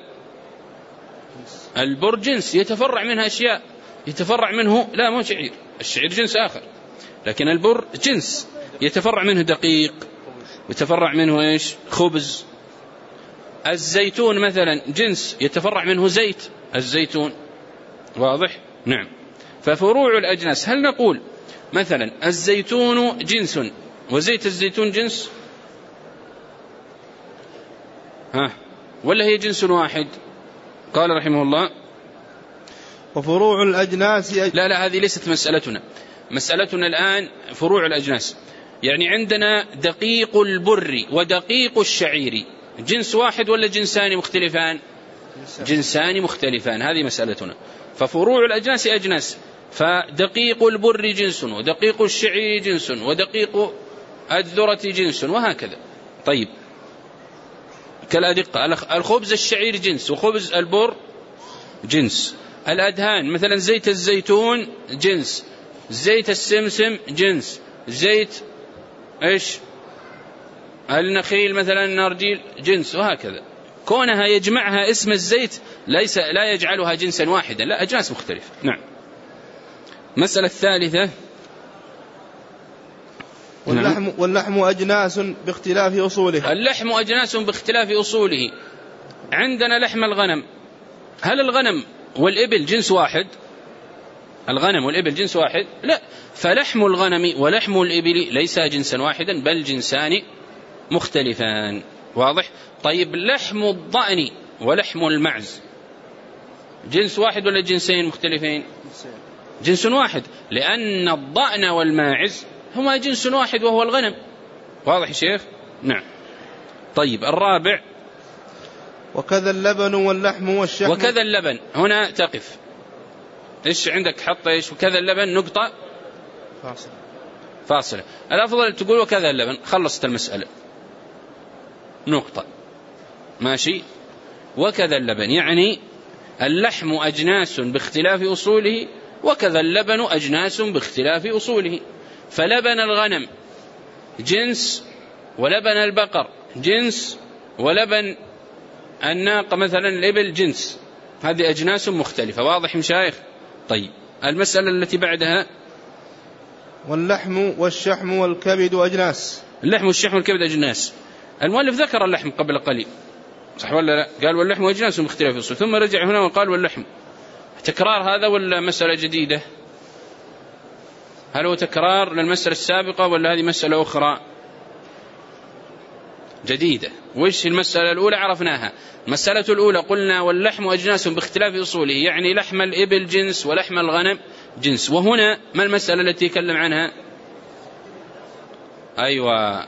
البر جنس، يتفرع منها أشياء، يتفرع منه، لا مو شعير، الشعير جنس آخر، لكن البر جنس يتفرع منه دقيق، يتفرع منه إيش؟ خبز. الزيتون مثلا جنس يتفرع منه زيت الزيتون، واضح؟ نعم. ففروع الأجناس، هل نقول مثلا الزيتون جنس وزيت الزيتون جنس؟ ها، ولا هي جنس واحد؟ قال رحمه الله:
وفروع الأجناس أج...
لا لا هذه ليست مسألتنا. مسألتنا الآن فروع الأجناس، يعني عندنا دقيق البر ودقيق الشعير، جنس واحد ولا جنسان مختلفان؟ جنسان مختلفان، هذه مسألتنا. ففروع الأجناس أجناس، فدقيق البر جنس ودقيق الشعير جنس ودقيق الذرة جنس وهكذا. طيب كالأدقة، الخبز الشعير جنس وخبز البر جنس. الأدهان مثلا زيت الزيتون جنس، زيت السمسم جنس، زيت إيش النخيل مثلا النرجيل جنس، وهكذا. كونها يجمعها اسم الزيت ليس لا يجعلها جنسا واحدا، لا، أجناس مختلفة. نعم. مسألة الثالثة:
واللحم, واللحم أجناس باختلاف أصوله.
اللحم أجناس باختلاف أصوله. عندنا لحم الغنم، هل الغنم والإبل جنس واحد؟ الغنم والإبل جنس واحد؟ لا، فلحم الغنم ولحم الإبل ليس جنسا واحدا بل جنسان مختلفان، واضح؟ طيب لحم الضأن ولحم المعز جنس واحد ولا جنسين مختلفين؟ جنس واحد، لأن الضأن والماعز هما جنس واحد وهو الغنم، واضح يا شيخ؟ نعم. طيب الرابع:
وكذا اللبن واللحم والشحم.
وكذا اللبن، هنا تقف، إيش عندك؟ حط إيش؟ وكذا اللبن نقطة
فاصلة
فاصلة. الأفضل تقول وكذا اللبن، خلصت المسألة، نقطة، ماشي. وكذا اللبن يعني اللحم أجناس باختلاف أصوله، وكذا اللبن أجناس باختلاف أصوله. فلبن الغنم جنس، ولبن البقر جنس، ولبن الناقة مثلا الإبل جنس، هذه أجناس مختلفة، واضح مشايخ؟ طيب المسألة التي بعدها:
واللحم والشحم والكبد أجناس.
اللحم والشحم والكبد أجناس. المؤلف ذكر اللحم قبل قليل، صح ولا لا؟ قال واللحم أجناس باختلاف أصوله، ثم رجع هنا وقال واللحم. تكرار هذا ولا مسألة جديدة؟ هل هو تكرار للمسألة السابقة ولا هذه مسألة أخرى جديدة؟ وش المسألة الأولى عرفناها. المسألة الأولى قلنا واللحم أجناس باختلاف أصوله، يعني لحم الإبل جنس ولحم الغنم جنس. وهنا ما المسألة التي يتكلم عنها؟ أيوة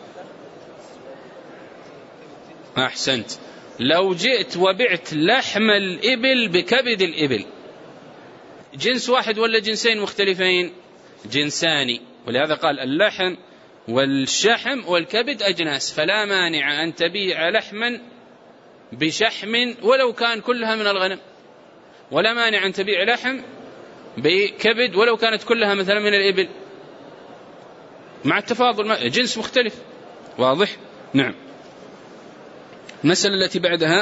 أحسنت، لو جئت وبعت لحم الإبل بكبد الإبل، جنس واحد ولا جنسين مختلفين؟ جنسان، ولهذا قال اللحم والشحم والكبد أجناس، فلا مانع أن تبيع لحما بشحم ولو كان كلها من الغنم، ولا مانع أن تبيع لحم بكبد ولو كانت كلها مثلا من الإبل، مع التفاضل، جنس مختلف، واضح؟ نعم. المسألة التي بعدها: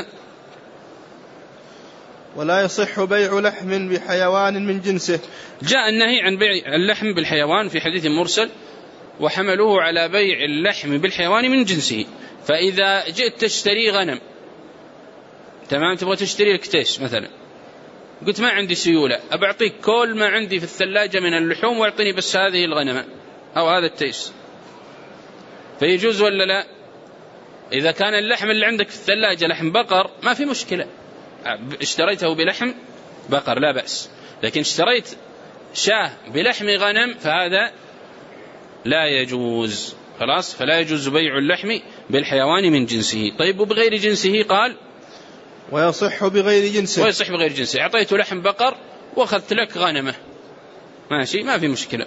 ولا يصح بيع لحم بحيوان من جنسه.
جاء النهي عن بيع اللحم بالحيوان في حديث مرسل، وحملوه على بيع اللحم بالحيوان من جنسه. فإذا جئت تشتري غنم، تمام، تبغى تشتري لك تيس مثلا، قلت ما عندي سيولة، أبعطيك كل ما عندي في الثلاجة من اللحوم واعطيني بس هذه الغنمة أو هذا التيس، فيجوز ولا لا؟ إذا كان اللحم اللي عندك في الثلاجة لحم بقر ما في مشكلة، اشتريته بلحم بقر لا بأس، لكن اشتريت شاه بلحم غنم فهذا لا يجوز، خلاص، فلا يجوز بيع اللحم بالحيوان من جنسه. طيب وبغير جنسه؟ قال
ويصح بغير جنسه.
ويصح بغير جنسه، أعطيته لحم بقر وأخذت لك غنمه، ماشي، ما في مشكلة.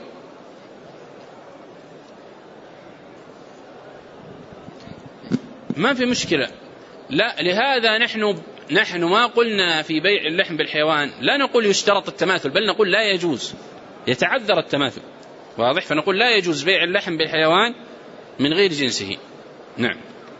ما في مشكلة. لا، لهذا نحن نحن ما قلنا في بيع اللحم بالحيوان لا نقول يشترط التماثل، بل نقول لا يجوز، يتعذر التماثل، واضح؟ فنقول لا يجوز بيع اللحم بالحيوان من غير جنسه. نعم.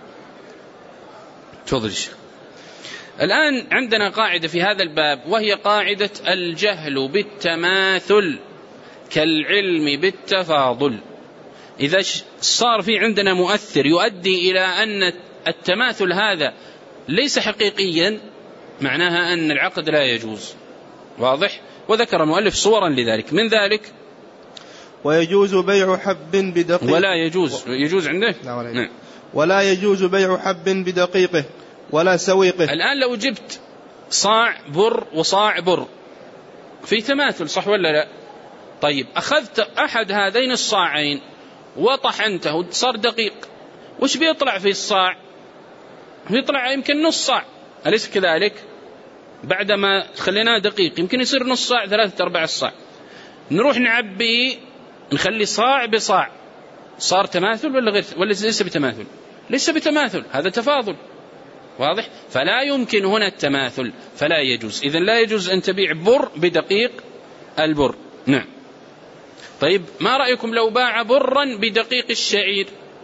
تفضل. الآن عندنا قاعدة في هذا الباب، وهي قاعدة الجهل بالتماثل كالعلم بالتفاضل. إذا صار في عندنا مؤثر يؤدي إلى أن التماثل هذا ليس حقيقيا، معناها أن العقد لا يجوز، واضح؟ وذكر المؤلف صورا لذلك، من ذلك
ويجوز بيع حب بدقيق.
ولا يجوز، يجوز عنده؟
نعم. ولا يجوز بيع حب بدقيقه ولا سويقه.
الآن لو جبت صاع بر وصاع بر في تماثل، صح ولا لا؟ طيب أخذت أحد هذين الصاعين وطحنته صار دقيق، وش بيطلع في الصاع؟ بيطلع يمكن نص صاع، أليس كذلك؟ بعدما خليناه دقيق يمكن يصير نص صاع، ثلاثة أرباع الصاع. نروح نعبي نخلي صاع بصاع، صار تماثل ولا غير ولا ليس بتماثل؟ ليس بتماثل، هذا تفاضل، واضح؟ فلا يمكن هنا التماثل، فلا يجوز. إذن لا يجوز أن تبيع بر بدقيق البر. نعم. طيب ما رأيكم لو باع برا بدقيق الشعير؟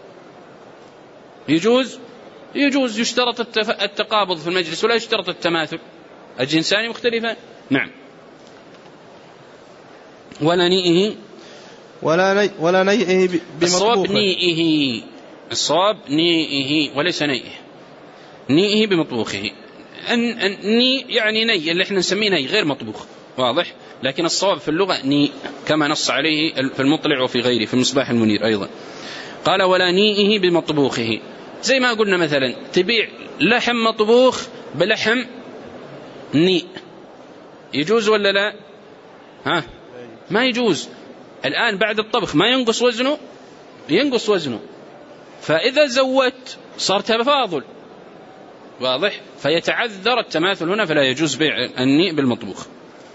يجوز؟ يجوز، يشترط التقابض في المجلس ولا يشترط التماثل، الجنسان مختلفان. نعم. ولا نيئه
ولا ني ولا نيئه بمطبوخه.
الصواب نيئه، الصواب نيئه وليس نيئه، نيئه بمطبوخه. أن ني يعني ني اللي احنا نسميه ني غير مطبوخ، واضح؟ لكن الصواب في اللغة ني، كما نص عليه في المطلع وفي غيره في المصباح المنير أيضا. قال ولا نيئه بمطبوخه. زي ما قلنا مثلا تبيع لحم مطبوخ بلحم ني، يجوز ولا لا؟ ها، ما يجوز. الآن بعد الطبخ ما ينقص وزنه؟ ينقص وزنه، فإذا زودت صار تفاضل، واضح؟ فيتعذر التماثل هنا، فلا يجوز بيع النيء بالمطبوخ.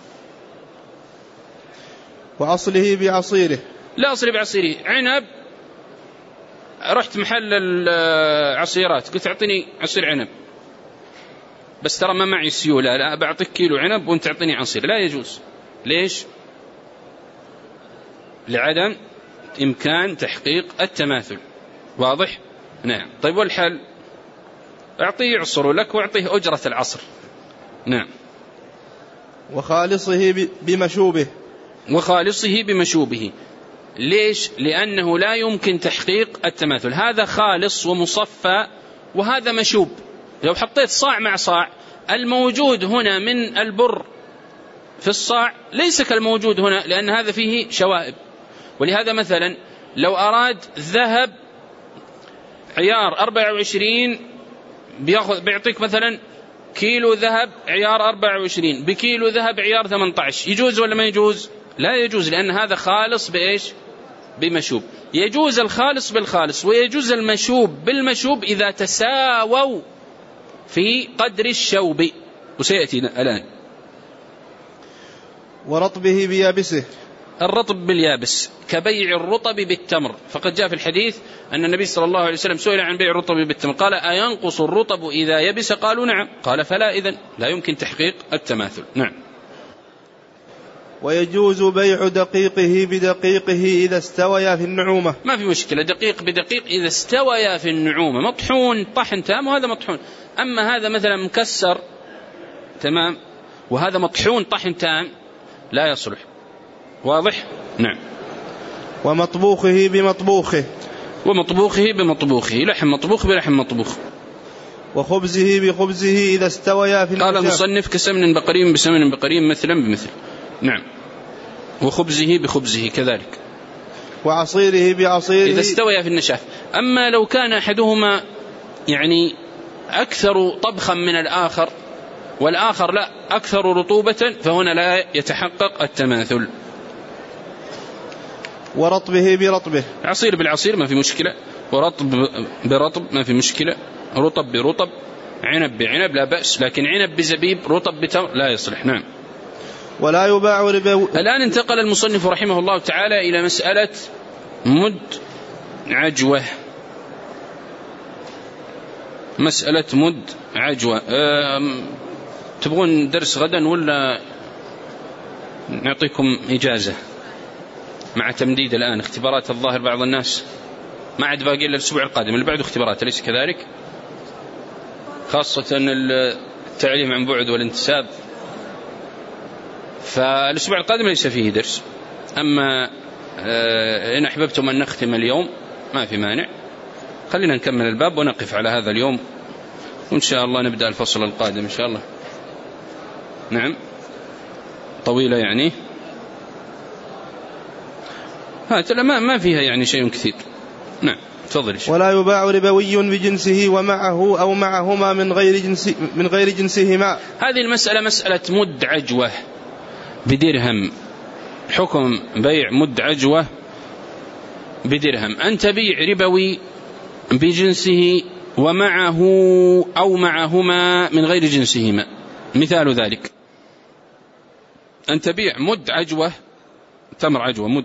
وأصله بعصيره.
لا أصله بعصيره. عنب، رحت محل العصيرات قلت أعطيني عصير عنب، بس ترى ما معي سيولة، لا بعطيك كيلو عنب وانت تعطيني عصير، لا يجوز. ليش؟ لعدم إمكان تحقيق التماثل، واضح؟ نعم. طيب والحل؟ أعطيه يعصر لك وأعطيه أجرة العصر. نعم.
وخالصه بمشوبه.
وخالصه بمشوبه. ليش؟ لأنه لا يمكن تحقيق التماثل، هذا خالص ومصفى وهذا مشوب. لو حطيت صاع مع صاع، الموجود هنا من البر في الصاع ليس كالموجود هنا، لأن هذا فيه شوائب. ولهذا مثلا لو أراد ذهب عيار أربعة وعشرين بياخذ بيعطيك مثلا كيلو ذهب عيار أربعة وعشرين بكيلو ذهب عيار ثمانية عشر، يجوز ولا ما يجوز؟ لا يجوز، لأن هذا خالص بإيش؟ بمشوب. يجوز الخالص بالخالص ويجوز المشوب بالمشوب إذا تساووا في قدر الشوب، وسيأتي الآن.
ورطبه بيابسه.
الرطب باليابس كبيع الرطب بالتمر، فقد جاء في الحديث أن النبي صلى الله عليه وسلم سئل عن بيع الرطب بالتمر قال أينقص الرطب إذا يبس؟ قالوا نعم. قال فلا، إذن لا يمكن تحقيق التماثل. نعم.
ويجوز بيع دقيقه بدقيقه إذا استويا في النعومة.
ما في مشكلة، دقيق بدقيق إذا استويا في النعومة، مطحون طحن تام وهذا مطحون. أما هذا مثلا مكسر تمام وهذا مطحون طحن تام لا يصلح، واضح؟ نعم.
ومطبوخه بمطبوخه.
ومطبوخه بمطبوخه، لحم مطبوخ بلحم مطبوخ.
وخبزه بخبزه إذا استويا في النعومة.
قال المصنف كسمن بقري بسمن بقري مثلا بمثل. نعم. وخبزه بخبزه كذلك.
وعصيره بعصيره
إذا استويا في النشاف. أما لو كان أحدهما يعني أكثر طبخا من الآخر والآخر لا أكثر رطوبة، فهنا لا يتحقق التماثل.
ورطبه برطبه.
عصير بالعصير ما في مشكلة، ورطب برطب ما في مشكلة، رطب برطب، عنب بعنب لا بأس، لكن عنب بزبيب، رطب بتمر لا يصلح. نعم.
ولا يباع ربوي.
الآن انتقل المصنف رحمه الله تعالى إلى مسألة مد عجوة. مسألة مد عجوة. تبغون درس غدا ولا نعطيكم إجازة مع تمديد؟ الآن اختبارات الظاهر بعض الناس ما عاد باقي إلا الأسبوع القادم اللي بعده اختبارات، أليس كذلك؟ خاصة التعليم عن بعد والانتساب، فالأسبوع القادم ليس فيه درس. أما إن أحببتم أن نختم اليوم ما في مانع، خلينا نكمل الباب ونقف على هذا اليوم، وإن شاء الله نبدأ الفصل القادم إن شاء الله. نعم، طويلة يعني، ها ما ما فيها يعني شيء كثير. نعم تفضل.
ولا يباع ربوي بجنسه ومعه أو معهما من غير جنس من غير جنسهما.
هذه المسألة مسألة مد عجوة بدرهم. حكم بيع مد عجوة بدرهم، أن تبيع ربوي بجنسه ومعه أو معهما من غير جنسهما. مثال ذلك أن تبيع مد عجوة، تمر عجوة مد،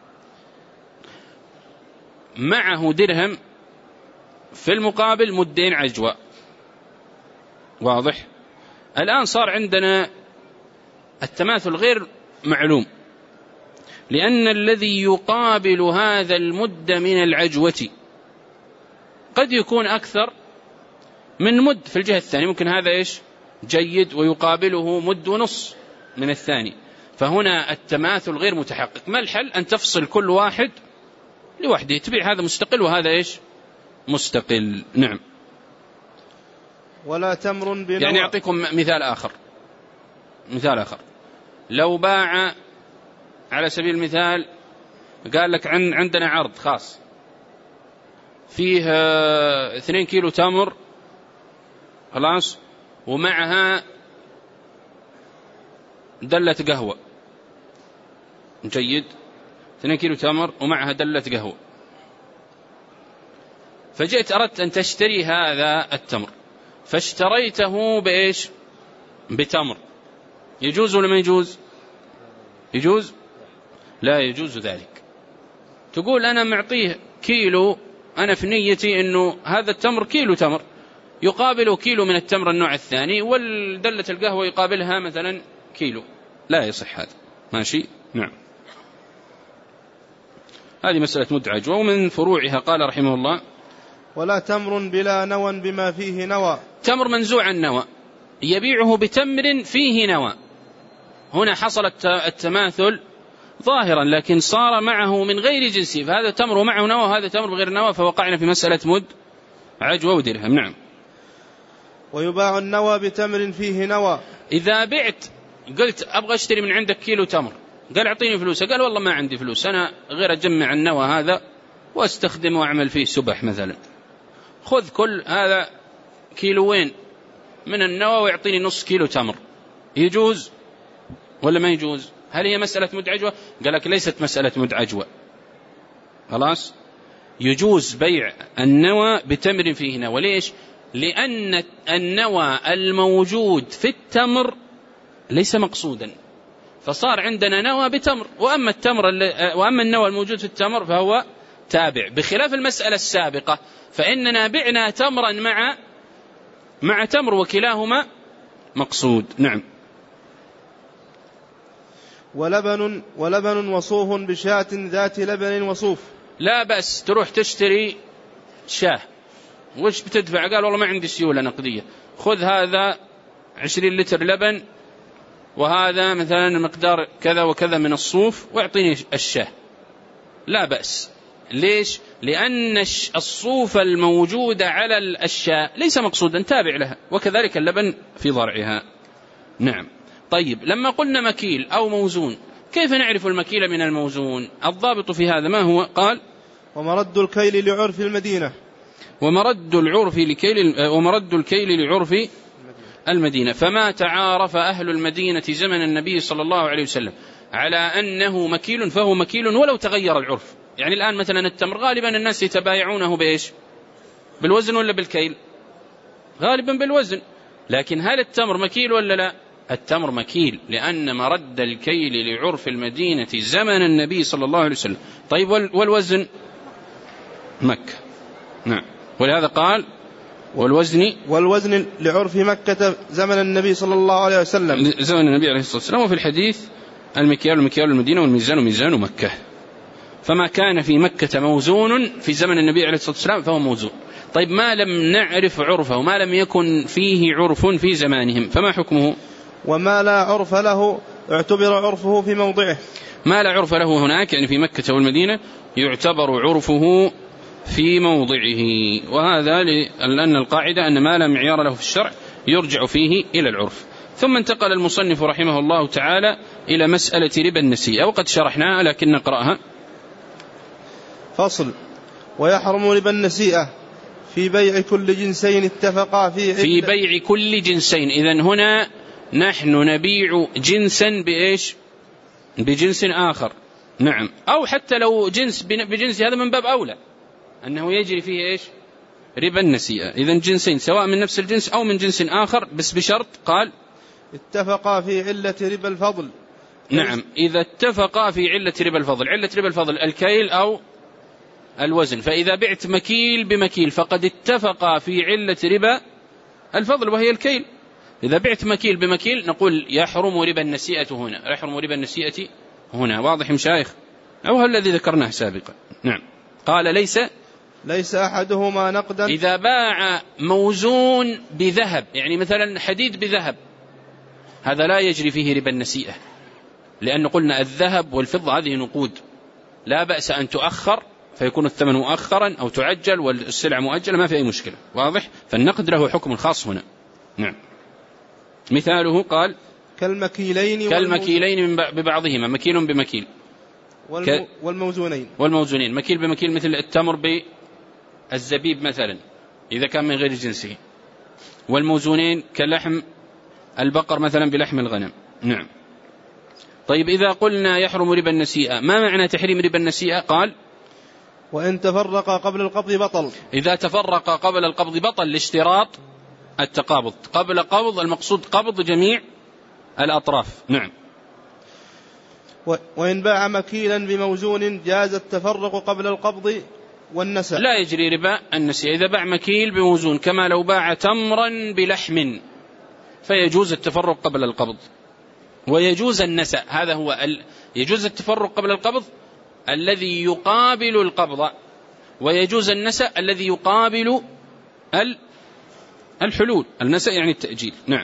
معه درهم، في المقابل مدين عجوة. واضح؟ الآن صار عندنا التماثل غير معلوم، لأن الذي يقابل هذا المد من العجوة قد يكون أكثر من مد في الجهة الثانية. ممكن هذا إيش جيد ويقابله مد ونص من الثاني، فهنا التماثل غير متحقق. ما الحل؟ أن تفصل كل واحد لوحده، تبيع هذا مستقل وهذا إيش مستقل. نعم.
ولا تمر بنوع.
يعني أعطيكم مثال آخر، مثال آخر لو باع على سبيل المثال، قال لك عن عندنا عرض خاص فيه اثنين كيلو تمر خلاص، ومعها دلة قهوة، جيد، اثنين كيلو تمر ومعها دلة قهوة. فجئت أردت أن تشتري هذا التمر، فاشتريته بإيش؟ بتمر. يجوز ولا ما يجوز؟ يجوز؟ لا يجوز ذلك. تقول أنا معطيه كيلو، أنا في نيتي أنه هذا التمر كيلو تمر يقابله كيلو من التمر النوع الثاني، والدلة القهوة يقابلها مثلا كيلو. لا يصح هذا. ماشي؟ نعم. هذه مسألة مد عجوة. ومن فروعها قال رحمه الله:
ولا تمر بلا نوى بما فيه نوى.
تمر منزوع النوى يبيعه بتمر فيه نوى. هنا حصل التماثل ظاهرا، لكن صار معه من غير جنسه، فهذا تمر معه نوى وهذا تمر بغير نوى، فوقعنا في مسألة مد عجوة ودرهم. نعم.
ويباع النوى بتمر فيه نوى.
إذا بعت قلت أبغى أشتري من عندك كيلو تمر، قال أعطيني فلوس، قال والله ما عندي فلوس، أنا غير أجمع النوى هذا واستخدمه وأعمل فيه سبح مثلا، خذ كل هذا كيلوين من النوى ويعطيني نص كيلو تمر. يجوز ولا ما يجوز؟ هل هي مسألة مد عجوة؟ قال لك ليست مسألة مد عجوة. خلاص، يجوز بيع النوى بتمر فيه نوى. ليش؟ لأن النوى الموجود في التمر ليس مقصودا، فصار عندنا نوى بتمر، وأما التمر وأما النوى الموجود في التمر فهو تابع، بخلاف المسألة السابقة فإننا بعنا تمرا مع مع تمر وكلاهما مقصود. نعم.
ولبن ولبن وصوف بشاة ذات لبن وصوف.
لا بأس تروح تشتري شاه، وش بتدفع؟ قال والله ما عندي سيولة نقدية، خذ هذا عشرين لتر لبن وهذا مثلا مقدار كذا وكذا من الصوف واعطيني الشاه. لا بأس. ليش؟ لأن الصوف الموجود على الشاة ليس مقصودا، تابع لها، وكذلك اللبن في ضرعها. نعم. طيب، لما قلنا مكيل أو موزون، كيف نعرف المكيل من الموزون؟ الضابط في هذا ما هو؟ قال:
ومرد الكيل لعرف المدينة.
ومرد العرف لكيل ومرد الكيل لعرف المدينة. فما تعارف أهل المدينة زمن النبي صلى الله عليه وسلم على أنه مكيل فهو مكيل ولو تغير العرف. يعني الآن مثلا التمر غالبا الناس يتبايعونه بإيش؟ بالوزن ولا بالكيل؟ غالبا بالوزن. لكن هل التمر مكيل ولا لا؟ التمر مكيل، لأن مرد الكيل لعرف المدينة زمن النبي صلى الله عليه وسلم. طيب والوزن؟ مكة. نعم. ولهذا قال والوزن
والوزن لعرف مكة زمن النبي صلى الله عليه وسلم،
زمن النبي عليه الصلاة والسلام. وفي الحديث المكيال مكيال المدينة والميزان ميزان مكة. فما كان في مكة موزون في زمن النبي عليه الصلاة والسلام فهو موزون. طيب ما لم نعرف عرفه، ما لم يكن فيه عرف في زمانهم، فما حكمه؟
وما لا عرف له اعتبر عرفه في موضعه.
ما لا عرف له هناك يعني في مكة والمدينة يعتبر عرفه في موضعه. وهذا لأن القاعدة أن ما لا معيار له في الشرع يرجع فيه إلى العرف. ثم انتقل المصنف رحمه الله تعالى إلى مسألة ربا النسيئة، وقد شرحناها لكن نقرأها.
فصل: ويحرم ربا النسيئة في بيع كل جنسين اتفقا في
في بيع كل جنسين. إذن هنا نحن نبيع جنسا بإيش؟ بجنس آخر. نعم. أو حتى لو جنس بجنس، هذا من باب أولى أنه يجري فيه إيش؟ ربا النسيئة. إذن جنسين سواء من نفس الجنس أو من جنس آخر، بس بشرط قال
اتفقا في علة ربا الفضل.
نعم. إذا اتفقا في علة ربا الفضل. علة ربا الفضل الكيل أو الوزن. فإذا بعت مكيل بمكيل فقد اتفقا في علة ربا الفضل وهي الكيل. إذا بعت مكيل بمكيل نقول يحرم ربا النسيئة هنا، يحرم ربا النسيئة هنا. واضح مشايخ؟ أو هل الذي ذكرناه سابقا. نعم. قال ليس
ليس أحدهما نقدا.
إذا باع موزون بذهب، يعني مثلا حديد بذهب، هذا لا يجري فيه ربا النسيئة، لأن قلنا الذهب والفضة هذه نقود لا بأس أن تؤخر فيكون الثمن مؤخرا أو تعجل والسلع مؤجلة، ما في أي مشكلة. واضح؟ فالنقد له حكم خاص هنا. نعم. مثاله قال
كالمكيلين
كالمكيلين ببعضهما، مكيل بمكيل.
والمو والموزونين
والموزونين، مكيل بمكيل، مثل التمر بالزبيب مثلا إذا كان من غير جنسه. والموزونين كلحم البقر مثلا بلحم الغنم. نعم. طيب إذا قلنا يحرم ربا النسيئة، ما معنى تحريم ربا النسيئة؟ قال
وإن تفرق قبل القبض بطل.
إذا تفرق قبل القبض بطل لاشتراط التقابض. قبل قبض المقصود قبض جميع الأطراف. نعم.
وإن باع مكيلا بموزون جاز التفرق قبل القبض والنسأ.
لا يجري ربا النسيئة إذا باع مكيل بموزون، كما لو باع تمرا بلحم فيجوز التفرق قبل القبض ويجوز النسأ. هذا هو ال... يجوز التفرق قبل القبض الذي يقابل القبض، ويجوز النسأ الذي يقابل ال... الحلول. النسأ يعني التأجيل. نعم.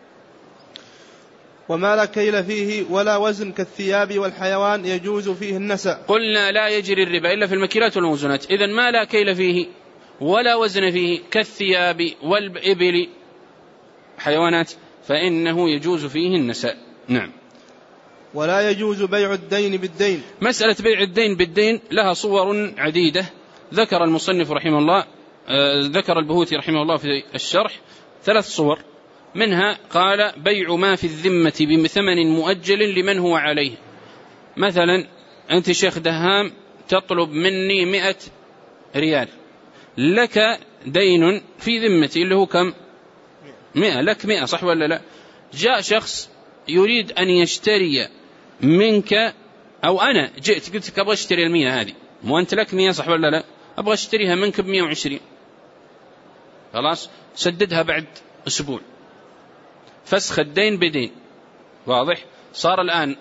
وما لا كيل فيه ولا وزن كالثياب والحيوان يجوز فيه النسأ.
قلنا لا يجري الربا إلا في المكيلات والموزونات. إذن ما لا كيل فيه ولا وزن فيه كالثياب والإبل حيوانات فإنه يجوز فيه النسأ. نعم.
ولا يجوز بيع الدين بالدين.
مسألة بيع الدين بالدين لها صور عديدة. ذكر المصنف رحمه الله آه ذكر البهوتي رحمه الله في الشرح ثلاث صور، منها قال بيع ما في الذمة بثمن مؤجل لمن هو عليه. مثلا أنت شيخ دهام تطلب مني مئة ريال، لك دين في ذمتي اللي هو كم؟ مئة. لك مئة صح ولا لا؟ جاء شخص يريد أن يشتري منك، أو أنا جئت قلت لك أبغى أشتري المئة هذه، مو أنت لك مئة صح ولا لا؟ أبغى أشتريها منك بمئة وعشرين، خلاص سددها بعد أسبوع، فسخ الدين بدين. واضح؟ صار الآن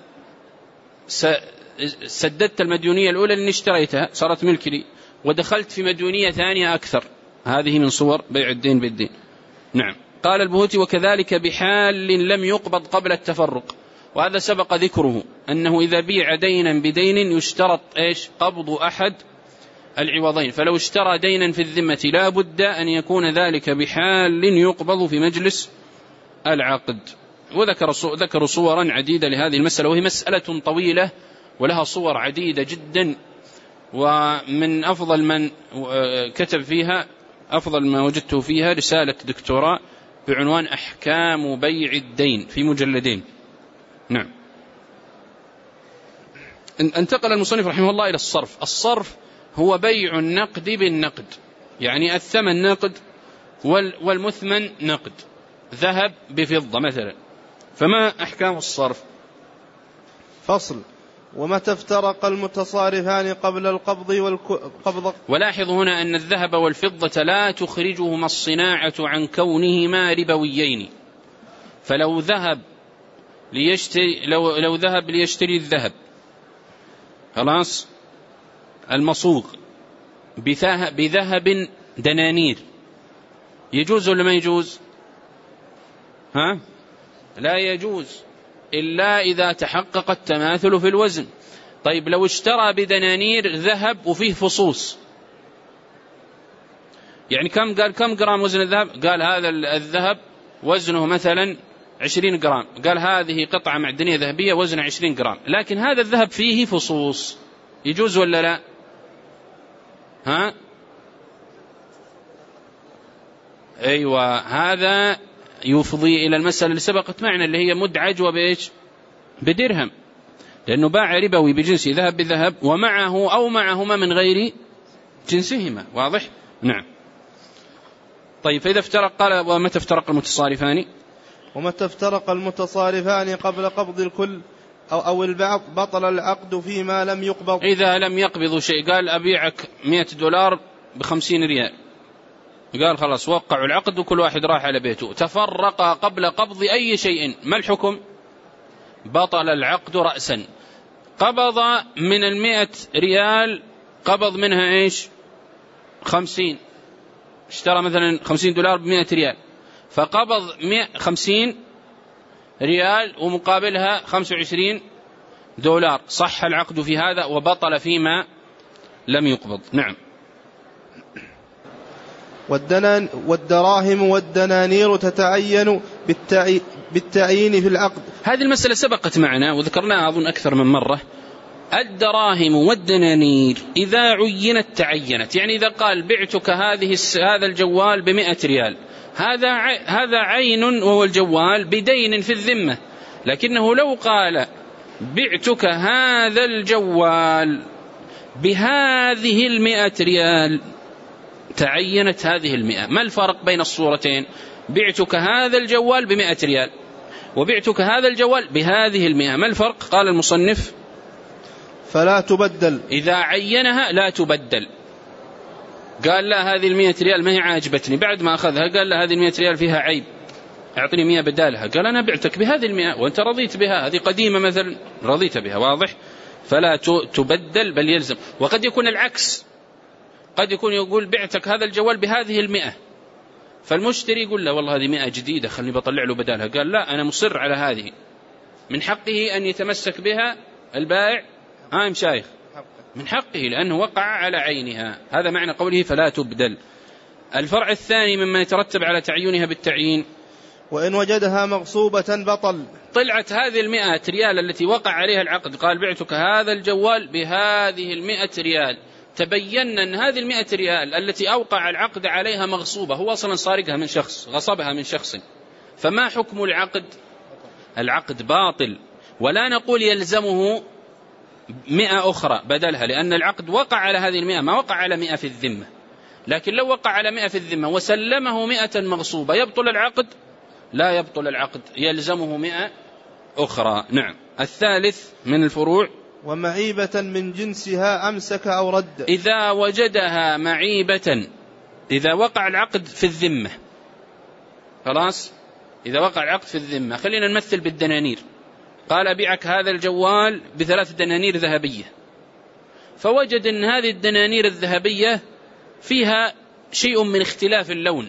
سددت المديونية الأولى اللي اشتريتها صارت ملك لي، ودخلت في مديونية ثانية أكثر. هذه من صور بيع الدين بالدين. نعم. قال البهوتي وكذلك بحال لم يقبض قبل التفرق، وهذا سبق ذكره أنه إذا بيع دينا بدين يشترط إيش؟ قبض أحد العوضين. فلو اشترى دينا في الذمة لا بد أن يكون ذلك بحال يقبض في مجلس العقد. وذكر ذكروا صورا عديدة لهذه المسألة، وهي مسألة طويلة ولها صور عديدة جدا. ومن أفضل من كتب فيها أفضل ما وجدته فيها رسالة دكتوراه بعنوان أحكام بيع الدين في مجلدين. نعم. انتقل المصنف رحمه الله إلى الصرف. الصرف هو بيع النقد بالنقد، يعني الثمن نقد والمثمن نقد، ذهب بفضة مثلا. فما أحكام الصرف؟
فصل. ومتى افترق المتصارفان قبل القبض والقبض.
ولاحظ هنا أن الذهب والفضة لا تخرجهما الصناعة عن كونهما ربويين. فلو ذهب ليشتري لو, لو ذهب ليشتري الذهب خلاص المصوغ بذهب دنانير، يجوز ولا ما يجوز؟ ها؟ لا يجوز إلا إذا تحقق التماثل في الوزن. طيب لو اشترى بدنانير ذهب وفيه فصوص، يعني كم قال كم جرام وزن الذهب؟ قال هذا الذهب وزنه مثلا عشرين جرام، قال هذه قطعة معدنية ذهبية وزنها عشرين جرام، لكن هذا الذهب فيه فصوص، يجوز ولا لا؟ ها؟ أيوة، هذا يفضي إلى المسألة اللي سبقت معنا اللي هي مدعج وبإيش؟ بدرهم، لأنه باع ربوي بجنسه ذهب بذهب ومعه أو معهما من غير جنسهما. واضح؟ نعم. طيب فإذا افترق، قال ومتى افترق المتصارفان؟
ومتى افترق المتصارفان قبل قبض الكل أو, أو البعض بطل العقد فيما لم يقبض.
إذا لم يقبضوا شيء، قال أبيعك مئة دولار بخمسين ريال، قال خلاص وقعوا العقد وكل واحد راح على بيته، تفرق قبل قبض أي شيء، ما الحكم؟ بطل العقد رأسا. قبض من المئة ريال، قبض منها إيش؟ خمسين، اشترى مثلا خمسين دولار بمئة ريال، فقبض خمسين ريال ومقابلها خمسة وعشرين دولار، صح العقد في هذا وبطل فيما لم يقبض. نعم.
والدنان والدراهم والدنانير تتعين بالتعيين في العقد.
هذه المسألة سبقت معنا وذكرناها أظن أكثر من مرة. الدراهم والدنانير إذا عينت تعينت، يعني إذا قال بعتك هذه هذا الجوال بمئة ريال، هذا هذا عين وهو الجوال بدين في الذمة، لكنه لو قال بعتك هذا الجوال بهذه المئة ريال تعينت هذه المئة. ما الفرق بين الصورتين؟ بعتك هذا الجوال بمئة ريال وبعتك هذا الجوال بهذه المئة، ما الفرق؟ قال المصنف
فلا تبدل.
إذا عينها لا تبدل. قال لا هذه المئة ريال ما هي عاجبتني، بعد ما أخذها قال لا هذه المئة ريال فيها عيب، أعطني مئة بدالها، قال أنا بعتك بهذه المئة وأنت رضيت بها، هذه قديمة مثلا رضيت بها. واضح؟ فلا تبدل بل يلزم. وقد يكون العكس، قد يكون يقول بعتك هذا الجوال بهذه المئة، فالمشتري يقول له والله هذه مئة جديدة خلني بطلع له بدالها، قال لا أنا مصر على هذه، من حقه أن يتمسك بها البائع. ها مشايخ؟ من حقه لأنه وقع على عينها. هذا معنى قوله فلا تبدل. الفرع الثاني مما يترتب على تعيينها بالتعيين،
وإن وجدها مغصوبة بطل.
طلعت هذه المئة ريال التي وقع عليها العقد، قال بعتك هذا الجوال بهذه المئة ريال، تبين أن هذه المئة ريال التي أوقع العقد عليها مغصوبة، هو أصلا سارقها من شخص، غصبها من شخص، فما حكم العقد؟ العقد باطل، ولا نقول يلزمه مئة أخرى بدلها، لأن العقد وقع على هذه المئة، ما وقع على مئة في الذمة. لكن لو وقع على مئة في الذمة وسلمه مئة مغصوبة يبطل العقد؟ لا يبطل العقد، يلزمه مئة أخرى. نعم. الثالث من الفروع
ومعيبة من جنسها أمسك أو رد.
إذا وجدها معيبة، إذا وقع العقد في الذمة، خلاص إذا وقع العقد في الذمة، خلينا نمثل بالدنانير، قال أبيعك هذا الجوال بثلاث دنانير ذهبية، فوجد أن هذه الدنانير الذهبية فيها شيء من اختلاف اللون،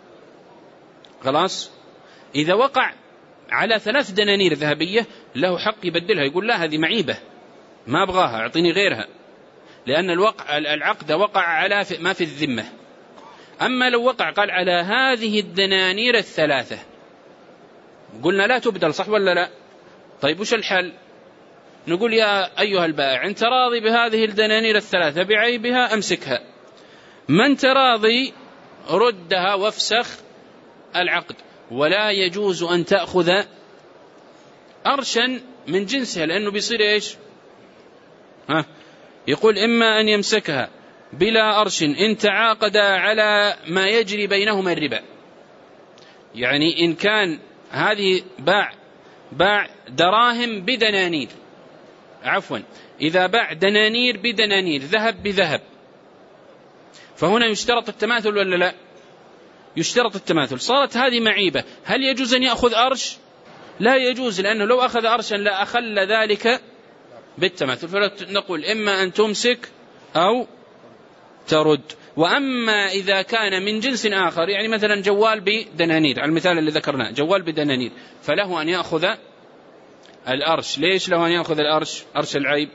خلاص إذا وقع على ثلاث دنانير ذهبية له حق يبدلها، يقول لا هذه معيبة ما أبغاها أعطيني غيرها، لأن الوقع العقد وقع على ما في الذمة. أما لو وقع قال على هذه الدنانير الثلاثة، قلنا لا تبدل، صح ولا لا؟ طيب وش الحل؟ نقول يا أيها البائع أنت راضي بهذه الدنانير الثلاثة بعيبها أمسكها، ما أنت راضي ردها وافسخ العقد، ولا يجوز أن تأخذ أرشا من جنسها، لأنه بيصير إيش؟ ها يقول إما أن يمسكها بلا أرش إن تعاقدا على ما يجري بينهما الربا، يعني إن كان هذه باع باع دراهم بدنانير، عفوا إذا باع دنانير بدنانير، ذهب بذهب، فهنا يشترط التماثل ولا لا؟ يشترط التماثل. صارت هذه معيبة، هل يجوز أن يأخذ أرش؟ لا يجوز، لأنه لو أخذ أرشا لا أخل ذلك بالتماثل، فنقول إما أن تمسك أو ترد. وأما إذا كان من جنس آخر، يعني مثلا جوال بدنانير على المثال اللي ذكرناه، جوال بدنانير، فله أن يأخذ الأرش. ليش له أن يأخذ الأرش؟ أرش العيب،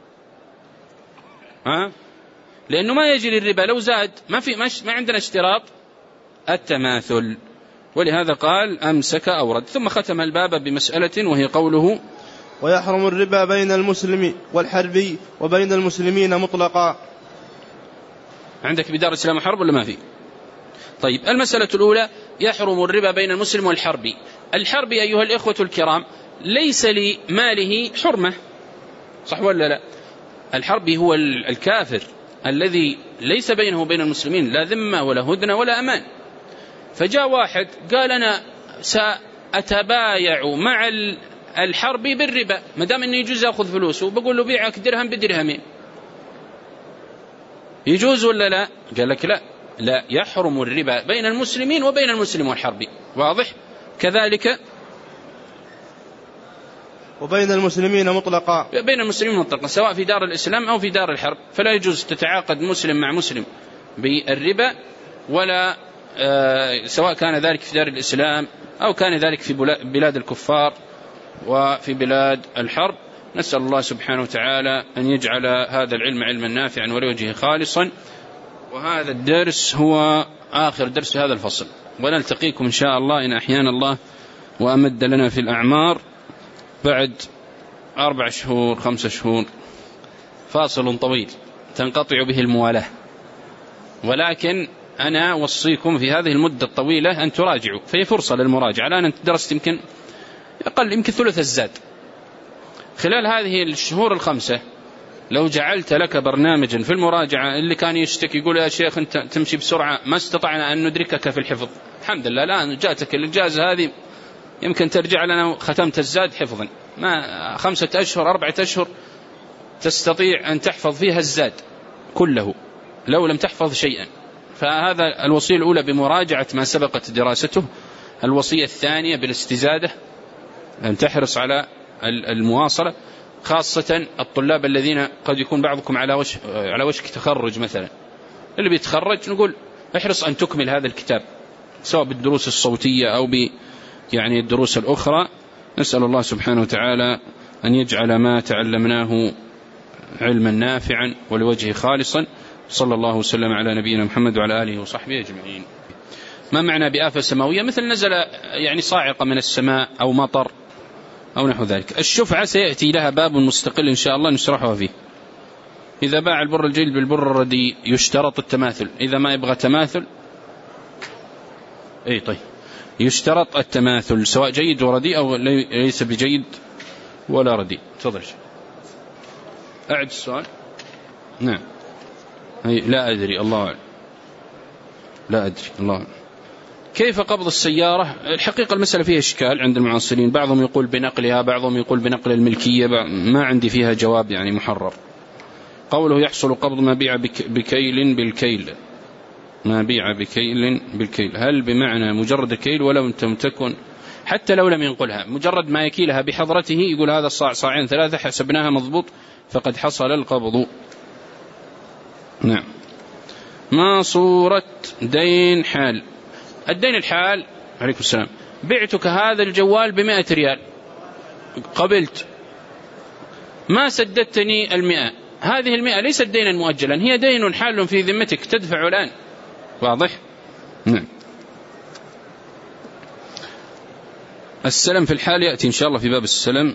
ها؟ لأنه ما يجري الربا، لو زاد ما في ما عندنا اشتراط التماثل، ولهذا قال أمسك أو رد. ثم ختم الباب بمسألة وهي قوله:
ويحرم الربا بين المسلم والحربي وبين المسلمين مطلقا.
عندك بدار الإسلام وحرب ولا ما في؟ طيب، المسألة الأولى: يحرم الربا بين المسلم والحربي. الحربي أيها الإخوة الكرام ليس لماله حرمة، صح ولا لا؟ الحربي هو الكافر الذي ليس بينه وبين المسلمين لا ذمة ولا هدنة ولا أمان. فجاء واحد قال: أنا سأتبايع مع الحربي بالربا، ما دام إنه يجوز أخذ فلوسه، بقول له بيعك درهم بدرهمين، يجوز ولا لا؟ قال لك لا، لا يحرم الربا بين المسلمين وبين المسلم والحربي. واضح؟ كذلك
وبين المسلمين مطلقا،
بين المسلمين مطلقا، سواء في دار الإسلام أو في دار الحرب، فلا يجوز تتعاقد مسلم مع مسلم بالربا، ولا آه سواء كان ذلك في دار الإسلام أو كان ذلك في بلاد الكفار وفي بلاد الحرب. نسأل الله سبحانه وتعالى أن يجعل هذا العلم علما نافعا ولوجهه خالصا. وهذا الدرس هو آخر درس هذا الفصل، ونلتقيكم إن شاء الله إن أحيانا الله وأمد لنا في الأعمار بعد أربع شهور خمسة شهور، فاصل طويل تنقطع به الموالاة، ولكن أنا أوصيكم في هذه المدة الطويلة أن تراجعوا، فهي فرصة للمراجعة. الآن أنت درست يمكن أقل يمكن ثلث الزاد. خلال هذه الشهور الخمسة لو جعلت لك برنامجا في المراجعة، اللي كان يشتكي يقول: يا شيخ أنت تمشي بسرعة ما استطعنا أن ندركك في الحفظ، الحمد لله الآن جاءتك الإجازة هذه، يمكن ترجع لنا ختمت الزاد حفظا، ما خمسة أشهر أربعة أشهر تستطيع أن تحفظ فيها الزاد كله لو لم تحفظ شيئا. فهذا الوصية الأولى بمراجعة ما سبقت دراسته. الوصية الثانية بالاستزادة، أن تحرص على المواصلة، خاصة الطلاب الذين قد يكون بعضكم على وشك على وشك تخرج مثلا، اللي بيتخرج نقول احرص أن تكمل هذا الكتاب سواء بالدروس الصوتية أو ب يعني الدروس الأخرى. نسأل الله سبحانه وتعالى أن يجعل ما تعلمناه علما نافعا ولوجهه خالصا. صلى الله وسلم على نبينا محمد وعلى آله وصحبه أجمعين. ما معنى بآفة سماوية؟ مثل نزل يعني صاعقة من السماء أو مطر أو نحو ذلك. الشفعة سيأتي لها باب مستقل إن شاء الله نشرحه فيه. إذا باع البر الجيد بالبر الرديء يشترط التماثل، إذا ما يبغى تماثل أي طيب يشترط التماثل سواء جيد ورديء أو ليس بجيد ولا رديء. تفضل. أعد السؤال. نعم. لا أدري، الله أعلم. لا أدري، الله أعلم. كيف قبض السيارة؟ الحقيقة المسألة فيها إشكال عند المعاصرين، بعضهم يقول بنقلها، بعضهم يقول بنقل الملكية، ما عندي فيها جواب يعني محرر. قوله يحصل قبض ما بيع بكيل بالكيل، ما بيع بكيل بالكيل، هل بمعنى مجرد كيل ولو لم تكن، حتى لو لم ينقلها، مجرد ما يكيلها بحضرته يقول هذا الصاع صاعين ثلاثة حسبناها مضبوط فقد حصل القبض. نعم. ما صورة دين حال؟ الدين الحال، عليكم السلام، بعتك هذا الجوال بمائة ريال، قبلت، ما سددتني المئة، هذه المئة ليست دينا مؤجلا، هي دين حال في ذمتك تدفع الآن. واضح؟ نعم. السلم في الحال يأتي إن شاء الله في باب السلم.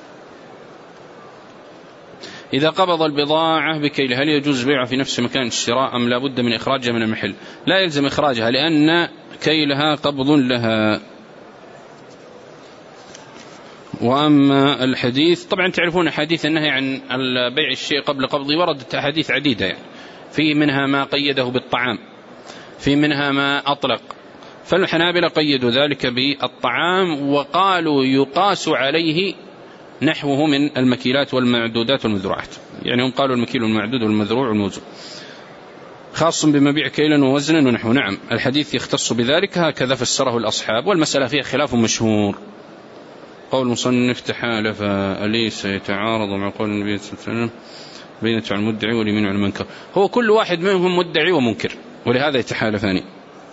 إذا قبض البضاعة بكيل هل يجوز بيعها في نفس مكان الشراء أم لا بد من إخراجها من المحل؟ لا يلزم إخراجها لأن كيلها قبض لها. وأما الحديث طبعا تعرفون حديث النهي عن بيع الشيء قبل قبضه وردت أحاديث عديدة، يعني في منها ما قيده بالطعام، في منها ما أطلق، فالحنابلة قيدوا ذلك بالطعام وقالوا يقاس عليه نحوه من المكيلات والمعدودات والمذروعات، يعني هم قالوا المكيل والمعدود والمذروع والموزون خاص بمبيع كيلا ووزنا ونحو. نعم الحديث يختص بذلك، هكذا فسره الأصحاب، والمسألة فيها خلاف مشهور. قول المصنف تحالف أليس يتعارض مع قول النبي صلى الله عليه وسلم بينة على المدعي واليمين على المنكر؟ هو كل واحد منهم مدعي ومنكر ولهذا يتحالفان.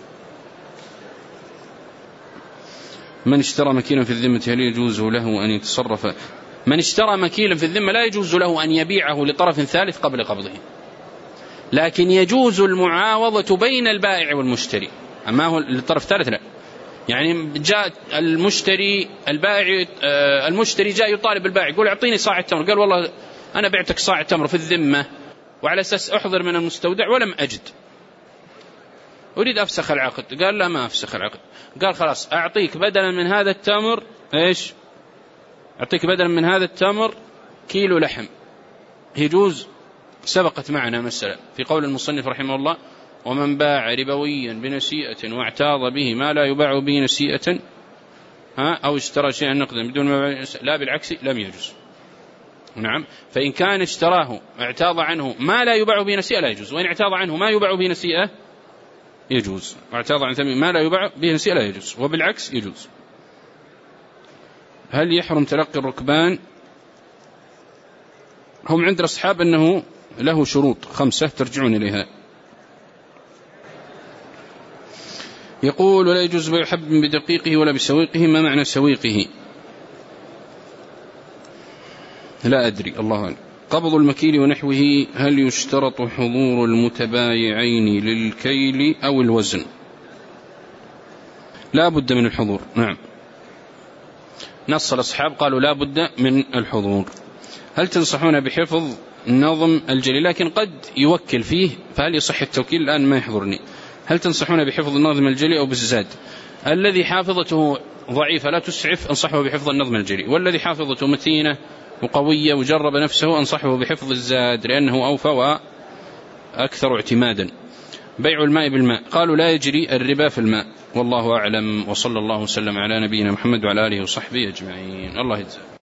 من اشترى مكيلا في الذمة هل يجوز له أن يتصرف؟ من اشترى مكيلا في الذمة لا يجوز له أن يبيعه لطرف ثالث قبل قبضه، لكن يجوز المعاوضة بين البائع والمشتري، أما هو للطرف الثالث لا. يعني جاء المشتري البائع المشتري جاء يطالب البائع يقول أعطيني صاع التمر، قال والله أنا بعتك صاع التمر في الذمة وعلى أساس أحضر من المستودع ولم أجد، أريد أفسخ العقد. قال لا ما أفسخ العقد. قال خلاص أعطيك بدلا من هذا التمر إيش؟ أعطيك بدلا من هذا التمر كيلو لحم. يجوز؟ سبقت معنا مسألة في قول المصنف رحمه الله ومن باع ربويا بنسيئة واعتاض به ما لا يباع به نسيئة ها أو اشترى شيئا نقدا بدون ما لا بالعكس لم يجوز. نعم، فإن كان اشتراه اعتاض عنه ما لا يباع به نسيئة لا يجوز، وإن اعتاض عنه ما يباع به نسيئة يجوز، واعتاض عن ثمن ما لا يباع به نسيئة لا يجوز، وبالعكس يجوز. هل يحرم تلقي الركبان؟ هم عند الأصحاب أنه له شروط خمسة ترجعون إليها. يقول ولا يجوز بيع حب بدقيقه ولا بسويقه، ما معنى سويقه؟ لا أدري، الله أعلم. قبض المكيل ونحوه هل يشترط حضور المتبايعين للكيل أو الوزن؟ لا بد من الحضور. نعم، نص الأصحاب قالوا لا بد من الحضور. هل تنصحون بحفظ نظم الجلي؟ لكن قد يوكل فيه، فهل يصح التوكيل؟ الآن ما يحضرني. هل تنصحون بحفظ النظم الجلي أو بالزاد؟ الذي حافظته ضعيفة لا تسعف أنصحه بحفظ النظم الجلي، والذي حافظته متينة وقوية وجرب نفسه أنصحه بحفظ الزاد لأنه أوفى وأكثر اعتمادا. بيع الماء بالماء، قالوا لا يجري الربا في الماء، والله أعلم، وصلى الله وسلم على نبينا محمد وعلى آله وصحبه أجمعين. الله يجزاك.